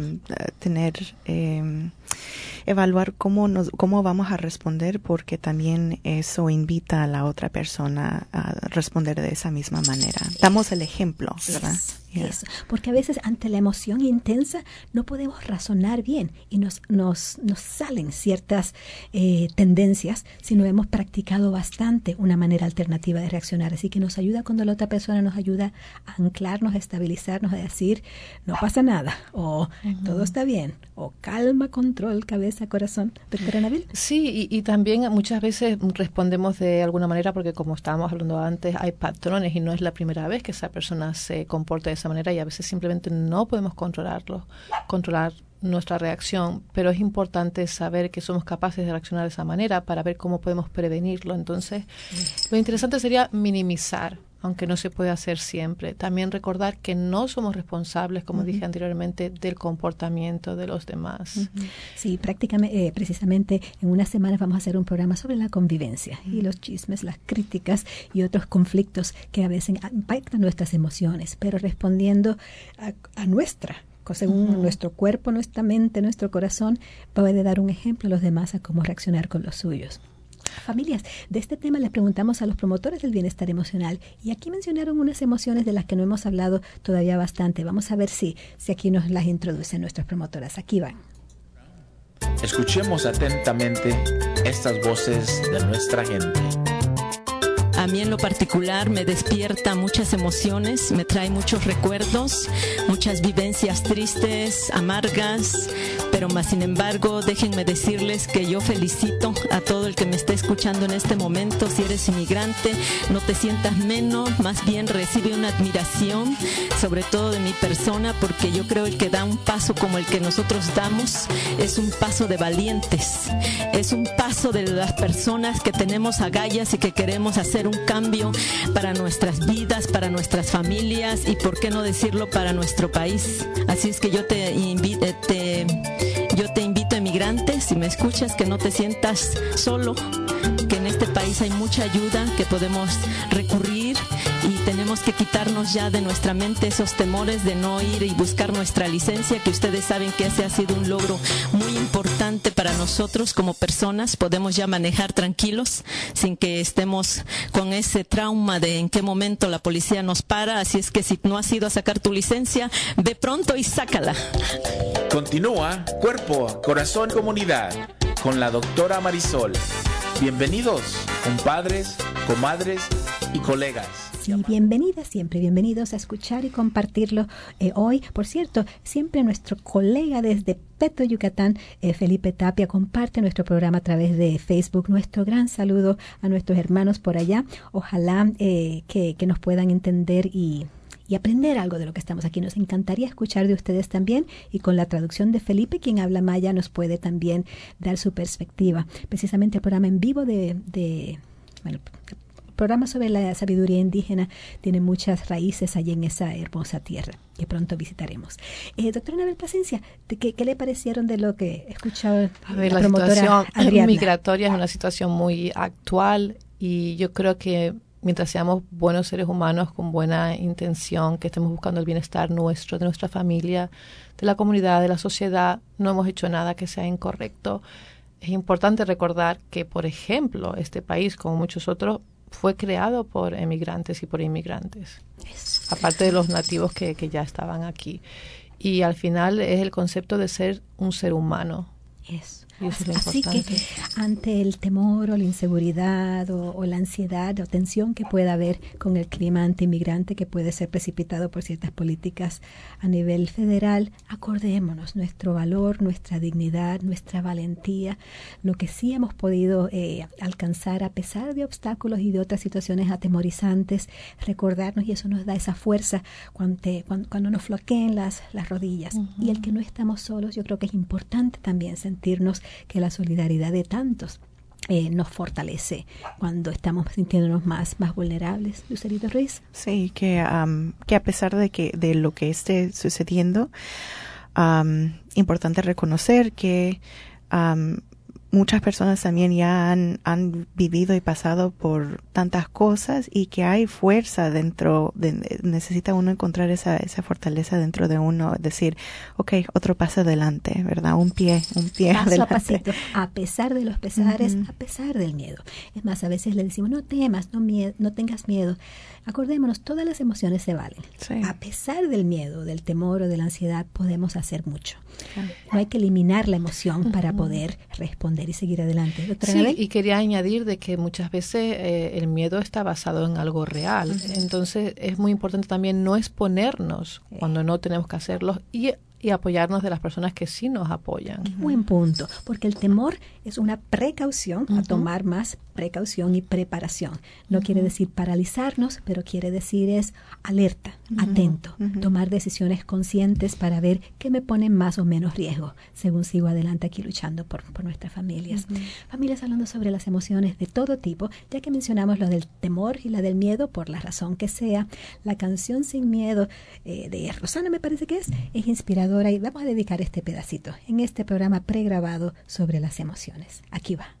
S4: evaluar cómo vamos a responder, porque también eso invita a la otra persona a responder de esa misma manera. Damos el ejemplo, ¿verdad?
S2: Eso, porque a veces ante la emoción intensa no podemos razonar bien y nos salen ciertas tendencias si no hemos practicado bastante una manera alternativa de reaccionar. Así que nos ayuda cuando la otra persona nos ayuda a anclarnos, a estabilizarnos, a decir no pasa nada, o todo está bien, o calma, control, cabeza, corazón. Doctora Anabel.
S3: Sí, y también muchas veces respondemos de alguna manera porque, como estábamos hablando antes, hay patrones y no es la primera vez que esa persona se comporta de esa manera y a veces simplemente no podemos controlar nuestra reacción, pero es importante saber que somos capaces de reaccionar de esa manera para ver cómo podemos prevenirlo. Entonces, lo interesante sería minimizar, aunque no se puede hacer siempre. También recordar que no somos responsables, como dije anteriormente, del comportamiento de los demás.
S2: Sí, prácticamente, precisamente en unas semanas vamos a hacer un programa sobre la convivencia y los chismes, las críticas y otros conflictos que a veces impactan nuestras emociones, pero respondiendo a nuestra, según nuestro cuerpo, nuestra mente, nuestro corazón, puede dar un ejemplo a los demás a cómo reaccionar con los suyos. Familias, de este tema les preguntamos a los promotores del bienestar emocional y aquí mencionaron unas emociones de las que no hemos hablado todavía bastante. Vamos a ver si aquí nos las introducen nuestras promotoras. Aquí van.
S1: Escuchemos atentamente estas voces de nuestra gente.
S12: A mí en lo particular me despierta muchas emociones, me trae muchos recuerdos, muchas vivencias tristes, amargas, pero más sin embargo déjenme decirles que yo felicito a todo el que me esté escuchando en este momento. Si eres inmigrante, no te sientas menos, más bien recibe una admiración, sobre todo de mi persona, porque yo creo el que da un paso como el que nosotros damos es un paso de valientes, es un paso de las personas que tenemos agallas y que queremos hacer un cambio para nuestras vidas, para nuestras familias y, por qué no decirlo, para nuestro país. Así es que yo te invito, emigrante, si me escuchas, que no te sientas solo, que en este país hay mucha ayuda que podemos recurrir y tenemos tenemos que quitarnos ya de nuestra mente esos temores de no ir y buscar nuestra licencia, que ustedes saben que ese ha sido un logro muy importante para nosotros como personas. Podemos ya manejar tranquilos sin que estemos con ese trauma de en qué momento la policía nos para. Así es que si no has ido a sacar tu licencia, ve pronto y sácala.
S1: Continúa Cuerpo, Corazón, Comunidad con la doctora Marisol. Bienvenidos, compadres, comadres y colegas.
S2: Sí, bienvenidas, siempre bienvenidos a escuchar y compartirlo hoy. Por cierto, siempre nuestro colega desde Petro, Yucatán, Felipe Tapia, comparte nuestro programa a través de Facebook. Nuestro gran saludo a nuestros hermanos por allá. Ojalá que nos puedan entender y aprender algo de lo que estamos aquí. Nos encantaría escuchar de ustedes también, y con la traducción de Felipe, quien habla maya, nos puede también dar su perspectiva. Precisamente el programa en vivo el programa sobre la sabiduría indígena tiene muchas raíces allí en esa hermosa tierra que pronto visitaremos. Doctora Anabel Plasencia, ¿qué le parecieron de lo que escuchaba la promotora
S3: situación
S2: Adriana?
S3: Migratoria es una situación muy actual, y yo creo que mientras seamos buenos seres humanos con buena intención, que estemos buscando el bienestar nuestro, de nuestra familia, de la comunidad, de la sociedad, no hemos hecho nada que sea incorrecto. Es importante recordar que, por ejemplo, este país, como muchos otros, fue creado por emigrantes y por inmigrantes, aparte de los nativos que ya estaban aquí. Y al final es el concepto de ser un ser humano.
S2: Así que ante el temor o la inseguridad o la ansiedad o tensión que pueda haber con el clima anti-inmigrante, que puede ser precipitado por ciertas políticas a nivel federal, acordémonos nuestro valor, nuestra dignidad, nuestra valentía, lo que sí hemos podido alcanzar a pesar de obstáculos y de otras situaciones atemorizantes, recordarnos, y eso nos da esa fuerza cuando nos floqueen las rodillas. Y el que no estamos solos, yo creo que es importante también sentirnos que la solidaridad de tantos nos fortalece cuando estamos sintiéndonos más vulnerables. Lucerito Ruiz.
S4: Sí, que a pesar de lo que esté sucediendo, importante reconocer que muchas personas también ya han vivido y pasado por tantas cosas, y que hay fuerza dentro, necesita uno encontrar esa fortaleza dentro de uno, decir, okay, otro paso adelante, ¿verdad? Un pie
S2: paso
S4: adelante.
S2: A pasito, a pesar de los pesares, a pesar del miedo. Es más, a veces le decimos, no temas, no tengas miedo. Acordémonos, todas las emociones se valen. Sí. A pesar del miedo, del temor o de la ansiedad, podemos hacer mucho. No hay que eliminar la emoción para poder responder y seguir adelante. Doctora Anabel.
S3: Y quería añadir de que muchas veces el miedo está basado en algo real. Entonces es muy importante también no exponernos cuando no tenemos que hacerlo, y apoyarnos de las personas que sí nos apoyan.
S2: Buen punto, porque el temor es una precaución, a tomar más precaución y preparación. No quiere decir paralizarnos, pero quiere decir es alerta, atento, tomar decisiones conscientes para ver qué me pone más o menos riesgo, según sigo adelante aquí luchando por nuestras familias. Familias, hablando sobre las emociones de todo tipo, ya que mencionamos lo del temor y la del miedo, por la razón que sea, la canción Sin Miedo de Rosana, me parece que es inspiradora, y vamos a dedicar este pedacito en este programa pregrabado sobre las emociones. Aquí va.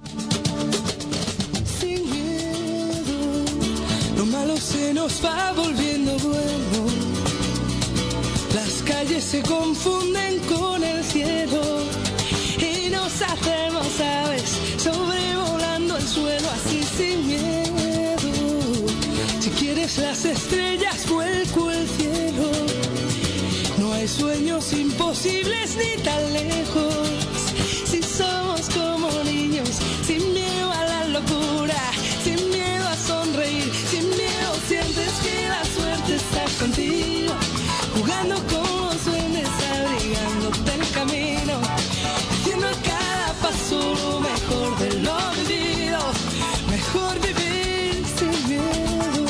S13: Sin miedo, lo malo se nos va volviendo bueno. Las calles se confunden con el cielo y nos hacemos aves sobrevolando el suelo, así sin miedo. Si quieres las estrellas, vuelco el cielo. No hay sueños imposibles ni tan lejos. Si somos como niños, sin miedo a la locura, sin miedo a sonreír, sin miedo sientes que la suerte está contigo, jugando con los duendes, abrigándote el camino, haciendo a cada paso lo mejor de lo vivido, mejor vivir sin miedo.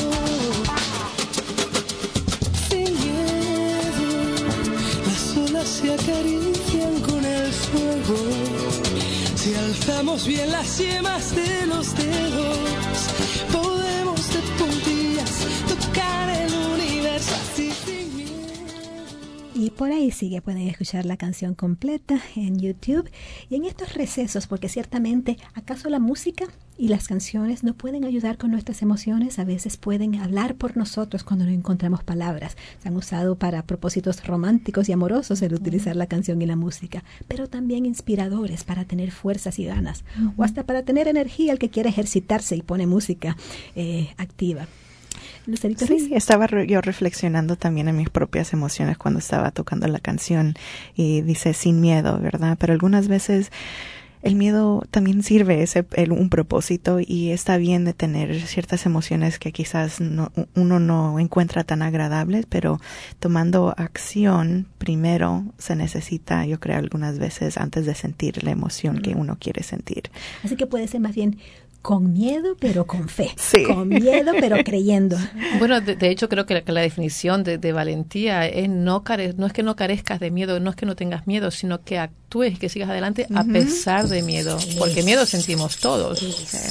S13: Sin miedo, las olas se acarician con el fuego. Si alzamos bien las yemas de los dedos, podemos de puntillas tocar el universo así sin miedo.
S2: Y por ahí sigue, pueden escuchar la canción completa en YouTube. Y en estos recesos, porque ciertamente, ¿acaso la música y las canciones no pueden ayudar con nuestras emociones? A veces pueden hablar por nosotros cuando no encontramos palabras. Se han usado para propósitos románticos y amorosos el utilizar la canción y la música, pero también inspiradores para tener fuerzas y ganas, o hasta para tener energía el que quiere ejercitarse y pone música activa. Lucerito Ruiz.
S4: Sí, estaba yo reflexionando también en mis propias emociones cuando estaba tocando la canción y dice sin miedo, ¿verdad? Pero algunas veces el miedo también sirve un propósito y está bien de tener ciertas emociones que quizás uno no encuentra tan agradables, pero tomando acción primero se necesita, yo creo, algunas veces antes de sentir la emoción que uno quiere sentir.
S2: Así que puede ser más bien con miedo, pero con fe.
S4: Sí.
S2: Con miedo, pero creyendo.
S3: Bueno, de hecho, creo que la definición de valentía es no es que no carezcas de miedo, no es que no tengas miedo, sino que actúes y que sigas adelante a pesar de miedo. Porque miedo sentimos todos.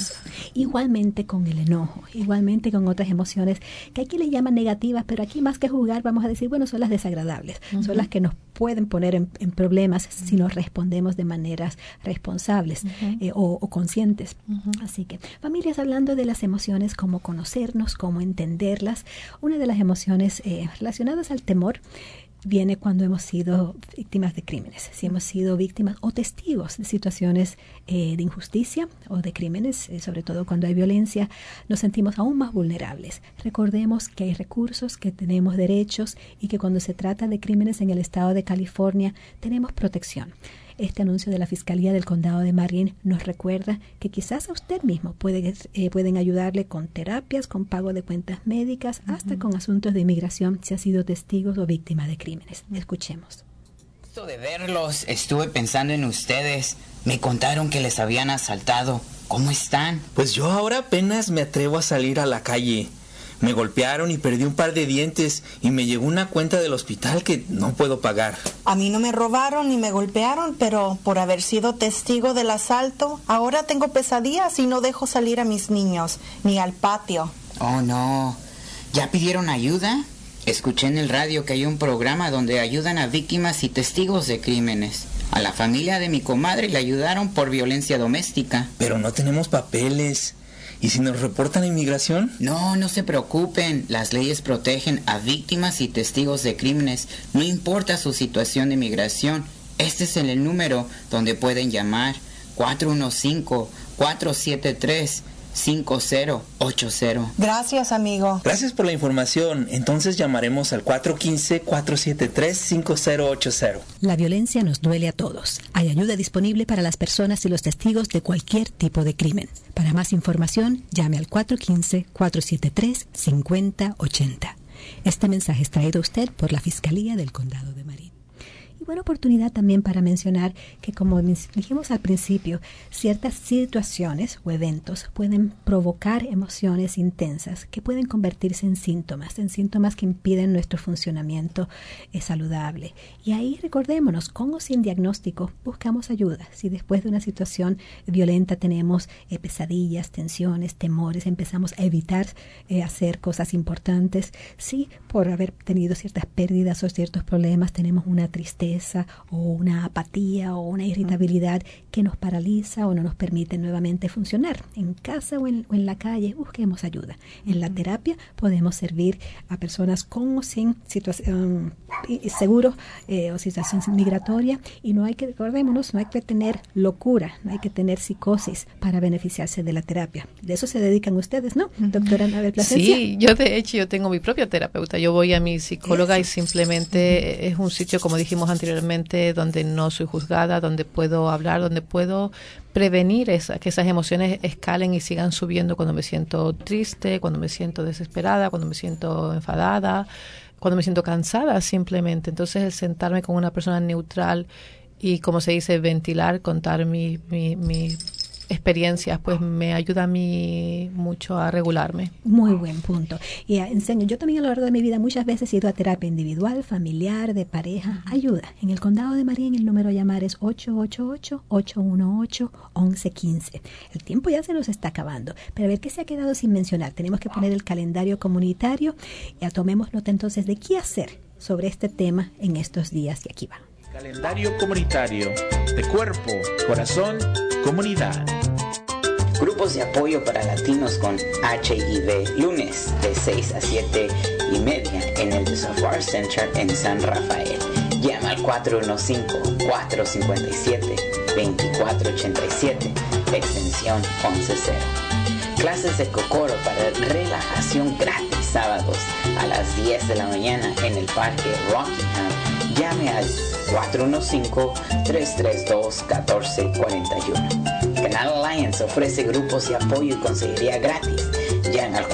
S2: Igualmente con el enojo, igualmente con otras emociones que aquí le llaman negativas, pero aquí más que juzgar vamos a decir, bueno, son las desagradables, son las que nos pueden poner en problemas si nos respondemos de maneras responsables o conscientes. Así que, familias, hablando de las emociones, cómo conocernos, cómo entenderlas, una de las emociones relacionadas al temor viene cuando hemos sido víctimas de crímenes, si hemos sido víctimas o testigos de situaciones de injusticia o de crímenes, sobre todo cuando hay violencia, nos sentimos aún más vulnerables. Recordemos que hay recursos, que tenemos derechos y que cuando se trata de crímenes en el estado de California tenemos protección. Este anuncio de la Fiscalía del Condado de Marin nos recuerda que quizás a usted mismo pueden ayudarle con terapias, con pago de cuentas médicas, hasta con asuntos de inmigración si ha sido testigo o víctima de crímenes. Escuchemos.
S11: Gusto de verlos, estuve pensando en ustedes. Me contaron que les habían asaltado. ¿Cómo están?
S14: Pues yo ahora apenas me atrevo a salir a la calle. Me golpearon y perdí un par de dientes y me llegó una cuenta del hospital que no puedo pagar.
S15: A mí no me robaron ni me golpearon, pero por haber sido testigo del asalto, ahora tengo pesadillas y no dejo salir a mis niños, ni al patio.
S11: Oh, no. ¿Ya pidieron ayuda? Escuché en el radio que hay un programa donde ayudan a víctimas y testigos de crímenes. A la familia de mi comadre le ayudaron por violencia doméstica.
S14: Pero no tenemos papeles. ¿Y si nos reportan a inmigración?
S11: No, no se preocupen. Las leyes protegen a víctimas y testigos de crímenes. No importa su situación de inmigración. Este es el número donde pueden llamar. 415-473-5080.
S15: Gracias, amigo.
S14: Gracias por la información. Entonces llamaremos al 415-473-5080.
S16: La violencia nos duele a todos. Hay ayuda disponible para las personas y los testigos de cualquier tipo de crimen. Para más información, llame al 415-473-5080. Este mensaje es traído a usted por la Fiscalía del Condado de Marin.
S2: Y buena oportunidad también para mencionar que, como dijimos al principio, ciertas situaciones o eventos pueden provocar emociones intensas que pueden convertirse en síntomas que impiden nuestro funcionamiento saludable. Y ahí recordémonos, con o sin diagnóstico, buscamos ayuda. Si después de una situación violenta tenemos pesadillas, tensiones, temores, empezamos a evitar hacer cosas importantes, si por haber tenido ciertas pérdidas o ciertos problemas tenemos una tristeza o una apatía o una irritabilidad que nos paraliza o no nos permite nuevamente funcionar en casa o en la calle, busquemos ayuda. En la terapia podemos servir a personas con o sin situación seguro o situación migratoria, y no hay que, recordémonos, no hay que tener locura, no hay que tener psicosis para beneficiarse de la terapia. De eso se dedican ustedes, ¿no, doctora Anabel Plasencia?
S3: Sí, yo de hecho yo tengo mi propia terapeuta. Yo voy a mi psicóloga y simplemente es un sitio, como dijimos anteriormente, donde no soy juzgada, donde puedo hablar, donde puedo prevenir que esas emociones escalen y sigan subiendo cuando me siento triste, cuando me siento desesperada, cuando me siento enfadada, cuando me siento cansada simplemente. Entonces el sentarme con una persona neutral y, como se dice, ventilar, contar mi experiencias, pues me ayuda a mí mucho a regularme.
S2: Muy buen punto. Y enseño, yo también a lo largo de mi vida muchas veces he ido a terapia individual, familiar, de pareja, ayuda. En el Condado de Marin el número a llamar es 888-818-1115. El tiempo ya se nos está acabando, pero a ver qué se ha quedado sin mencionar. Tenemos que poner el calendario comunitario y tomemos nota entonces de qué hacer sobre este tema en estos días y aquí va.
S1: Calendario comunitario de Cuerpo, Corazón, Comunidad.
S11: Grupos de apoyo para latinos con HIV, lunes de 6 a 7:30 en el The Safar Center en San Rafael. Llama al 415-457-2487, extensión 110. Clases de Kokoro para relajación gratis sábados a las 10 de la mañana en el Parque Rockingham. Llame al 415-332-1441. Canal Alliance ofrece grupos de apoyo y consejería gratis. Llame al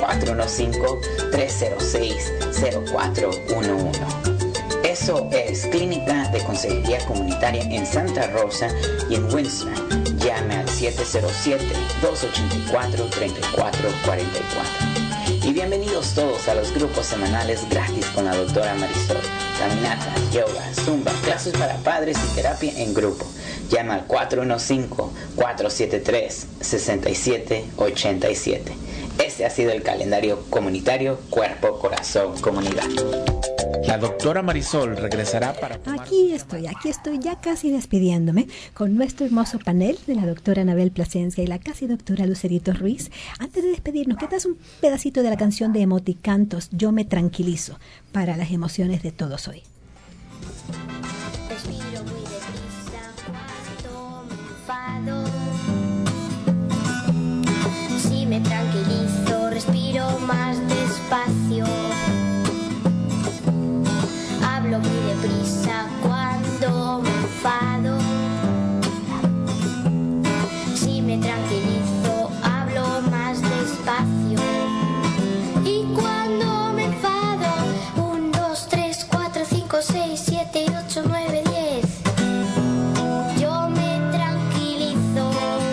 S11: 415-306-0411. Eso es Clínica de Consejería Comunitaria en Santa Rosa y en Windsor. Llame al 707-284-3444. Y bienvenidos todos a los grupos semanales gratis con la doctora Marisol. Caminata, yoga, zumba, clases para padres y terapia en grupo. Llama al 415-473-6787. Este ha sido el calendario comunitario Cuerpo, Corazón, Comunidad.
S1: La doctora Marisol regresará para...
S2: Aquí estoy, ya casi despidiéndome con nuestro hermoso panel de la doctora Anabel Plasencia y la casi doctora Lucerito Ruiz. Antes de despedirnos, ¿qué tal un pedacito de la canción de Emoticantos, Yo me tranquilizo, para las emociones de todos hoy?
S9: Respiro muy deprisa cuando me enfado. Si me tranquilizo, respiro más despacio. Hablo muy deprisa cuando me enfado. Si me tranquilizo, hablo más despacio. Y cuando me enfado, 1, 2, 3, 4, 5, 6, 7, 8, 9, 10. Yo me tranquilizo.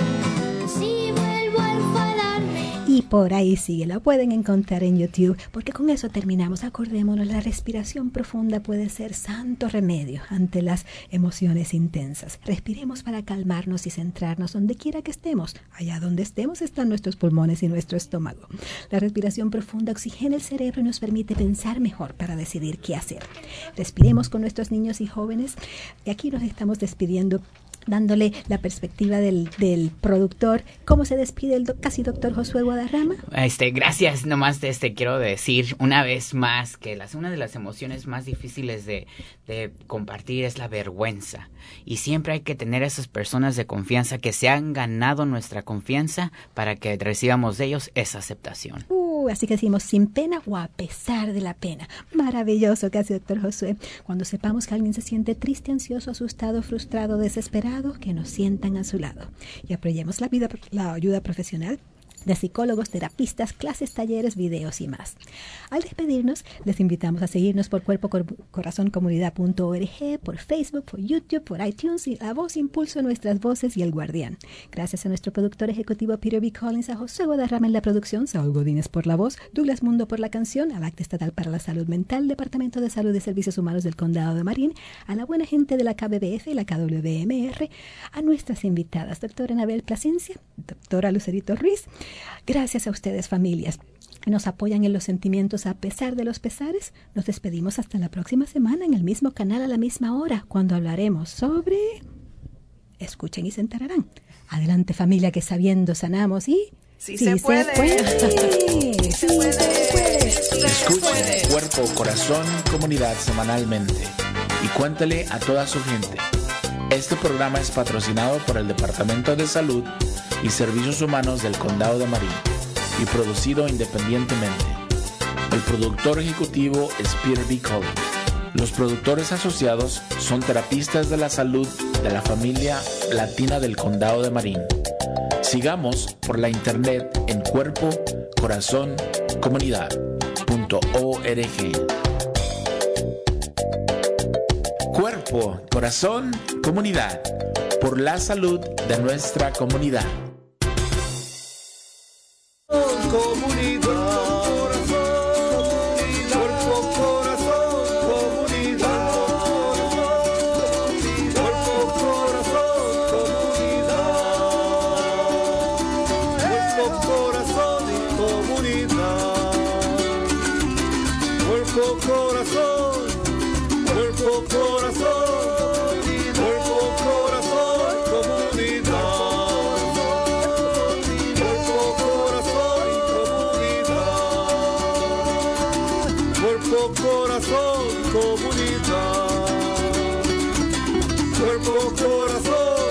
S9: Si vuelvo a enfadarme.
S2: Y por ahí sigue, la pueden encontrar en YouTube, porque con eso terminamos. Acordémonos, la respiración profunda puede ser santo remedio ante las emociones intensas. Respiremos para calmarnos y centrarnos donde quiera que estemos. Allá donde estemos están nuestros pulmones y nuestro estómago. La respiración profunda oxigena el cerebro y nos permite pensar mejor para decidir qué hacer. Respiremos con nuestros niños y jóvenes. Y aquí nos estamos despidiendo, dándole la perspectiva del productor. ¿Cómo se despide el casi doctor Josué Guadarrama?
S17: Gracias, nomás quiero decir una vez más que una de las emociones más difíciles de compartir es la vergüenza. Y siempre hay que tener esas personas de confianza que se han ganado nuestra confianza para que recibamos de ellos esa aceptación.
S2: Así que decimos sin pena o a pesar de la pena. Maravilloso que hace doctor Josué. Cuando sepamos que alguien se siente triste, ansioso, asustado, frustrado, desesperado, que nos sientan a su lado. Y apoyemos la ayuda profesional de psicólogos, terapistas, clases, talleres, videos y más. Al despedirnos, les invitamos a seguirnos por cuerpocorazoncomunidad.org, por Facebook, por YouTube, por iTunes y La Voz Impulso, Nuestras Voces y El Guardián. Gracias a nuestro productor ejecutivo Peter B. Collins, a José Guadarrama en la producción, Saúl Godínez por la voz, Douglas Mundo por la canción, al Acta Estatal para la Salud Mental, Departamento de Salud y Servicios Humanos del Condado de Marín, a la buena gente de la KBBF y la KWMR, a nuestras invitadas, doctora Anabel Plasencia, doctora Lucerito Ruiz. Gracias a ustedes, familias. Nos apoyan en los sentimientos a pesar de los pesares. Nos despedimos hasta la próxima semana en el mismo canal a la misma hora, cuando hablaremos sobre... Escuchen y se enterarán. Adelante, familia, que sabiendo sanamos y...
S4: Sí se puede.
S1: Escuche Cuerpo, Corazón, Comunidad semanalmente y cuéntale a toda su gente. Este programa es patrocinado por el Departamento de Salud y Servicios Humanos del Condado de Marín y producido independientemente. El productor ejecutivo es Peter B. Collins. Los productores asociados son terapistas de la salud de la familia latina del Condado de Marín. Sigamos por la internet en Cuerpo, Corazón, Comunidad.org. Cuerpo, Corazón, Comunidad, por la salud de nuestra comunidad.
S13: Corazón,
S18: Cuerpo, corazón, cuerpo, corazón, comunidad. Cuerpo, corazón, comunidad. Cuerpo, corazón, comunidad. Cuerpo, corazón.